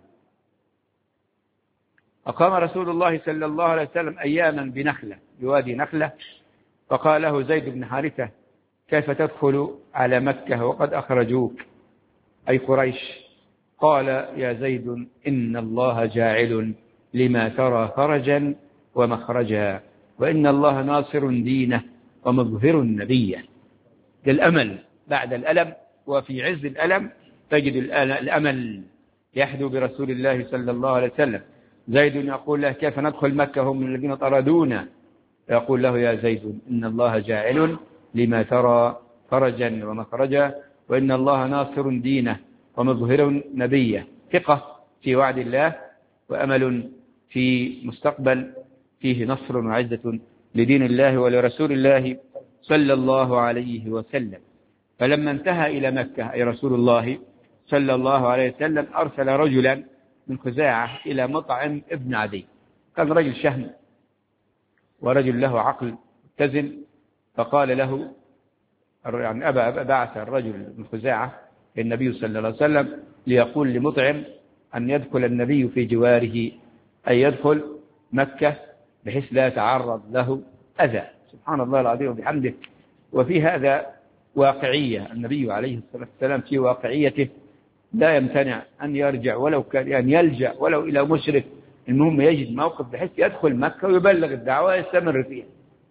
أقام رسول الله صلى الله عليه وسلم أياما بنخلة، بوادي نخلة، فقال له زيد بن حارثة: كيف تدخل على مكة وقد أخرجوك أي قريش؟ قال: يا زيد إن الله جاعل لما ترى فرجا ومخرجا، وإن الله ناصر دينه ومظهر نبيه. الأمل بعد الألم، وفي عز الألم تجد الأمل يحدو برسول الله صلى الله عليه وسلم. زيد يقول له: كيف ندخل مكة هم من الذين طردونا؟ يقول له: يا زيد إن الله جاعل لما ترى فرجا ومخرجا، وإن الله ناصر دينه ومظهر نبيه. ثقة في وعد الله وأمل في مستقبل فيه نصر وعزة لدين الله ولرسول الله صلى الله عليه وسلم. فلما انتهى إلى مكة أي رسول الله صلى الله عليه وسلم أرسل رجلا من خزاعة إلى مطعم ابن عدي. كان رجل شهم ورجل له عقل متزن، فقال له يعني بعث الرجل من خزاعة النبي صلى الله عليه وسلم ليقول لمطعم أن يدخل النبي في جواره، أي يدخل مكة بحيث لا يتعرض له أذى. سبحان الله العظيم وبحمده. وفي هذا واقعية، النبي عليه الصلاة والسلام في واقعيته لا يمتنع أن يرجع ولو كان يعني يلجأ ولو إلى مشرك، المهم يجد موقف بحيث يدخل مكة ويبلغ الدعوة ويستمر فيها.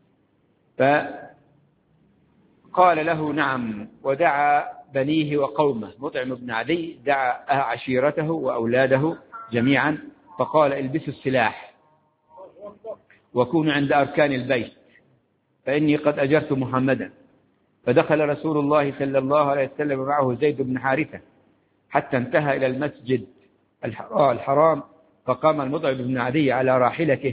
فقال له: نعم. ودعا بنيه وقومه. مطعم بن عدي دعا عشيرته وأولاده جميعا، فقال: البسوا السلاح وكونوا عند أركان البيت فإني قد أجرت محمدا. فدخل رسول الله صلى الله عليه وسلم معه زيد بن حارثة حتى انتهى إلى المسجد الحرام، فقام المطعم بن عدي على راحلته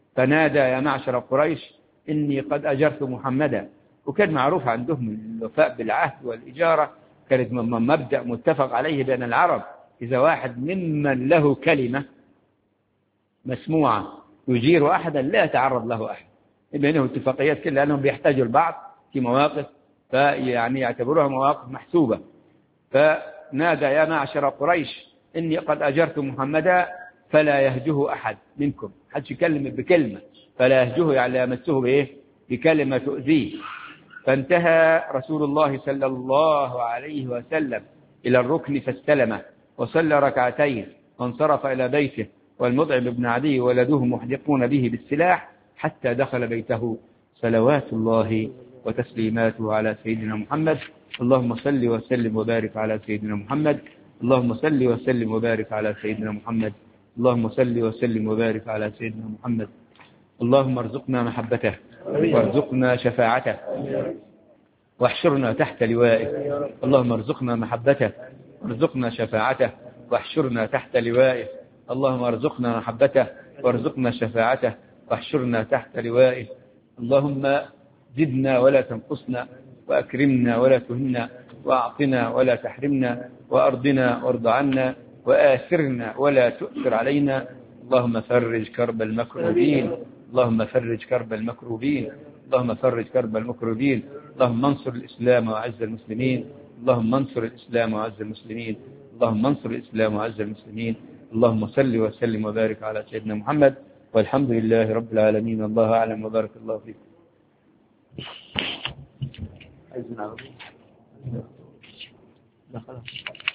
فنادى يا معشر قريش إني قد أجرت محمدا. وكان معروف عندهم الوفاء بالعهد والإجارة، كانت مبدأ متفق عليه بين العرب. إذا واحد ممن له كلمة مسموعة يجير أحدا لا يتعرض له أحد، بينهم اتفاقيات كلها لأنهم بيحتاجوا البعض في مواقف، فيعني يعتبروها مواقف محسوبة. فنادى يا معشر قريش إني قد أجرت محمدا فلا يهجه أحد منكم، حدش يكلم بكلمة، فلا يهجه يعني لا يمسه بإيه؟ بكلمة تؤذيه. فانتهى رسول الله صلى الله عليه وسلم إلى الركن فاستلمه وصلى ركعتين وانصرف إلى بيته، والمطعم بن عدي ولده محدقون به بالسلاح حتى دخل بيته، صلوات الله وتسليماته على سيدنا محمد. اللهم صل وسلم وبارك على سيدنا محمد. اللهم صل وسلم وبارك على سيدنا محمد. اللهم صل وسلم وبارك على سيدنا محمد. اللهم ارزقنا محبته وارزقنا شفاعته واحشرنا تحت لوائه. اللهم ارزقنا محبته وارزقنا شفاعته واحشرنا تحت لوائه. اللهم ارزقنا محبته وارزقنا شفاعته واحشرنا تحت لوائه. اللهم زدنا ولا تنقصنا، وأكرمنا ولا تهنا، وأعطنا ولا تحرمنا، وأرضنا وارض عنا، وآثرنا ولا تؤثر علينا. اللهم فرج كرب المكروبين. اللهم فرج كرب المكروبين. اللهم فرج كرب المكروبين. اللهم انصر الإسلام وأعز المسلمين. اللهم انصر الإسلام وأعز المسلمين. اللهم انصر الإسلام وأعز المسلمين. اللهم صل وسلم وبارك على سيدنا محمد، والحمد لله رب العالمين. الله أعلم وبارك الله فيكم. لا خلاص.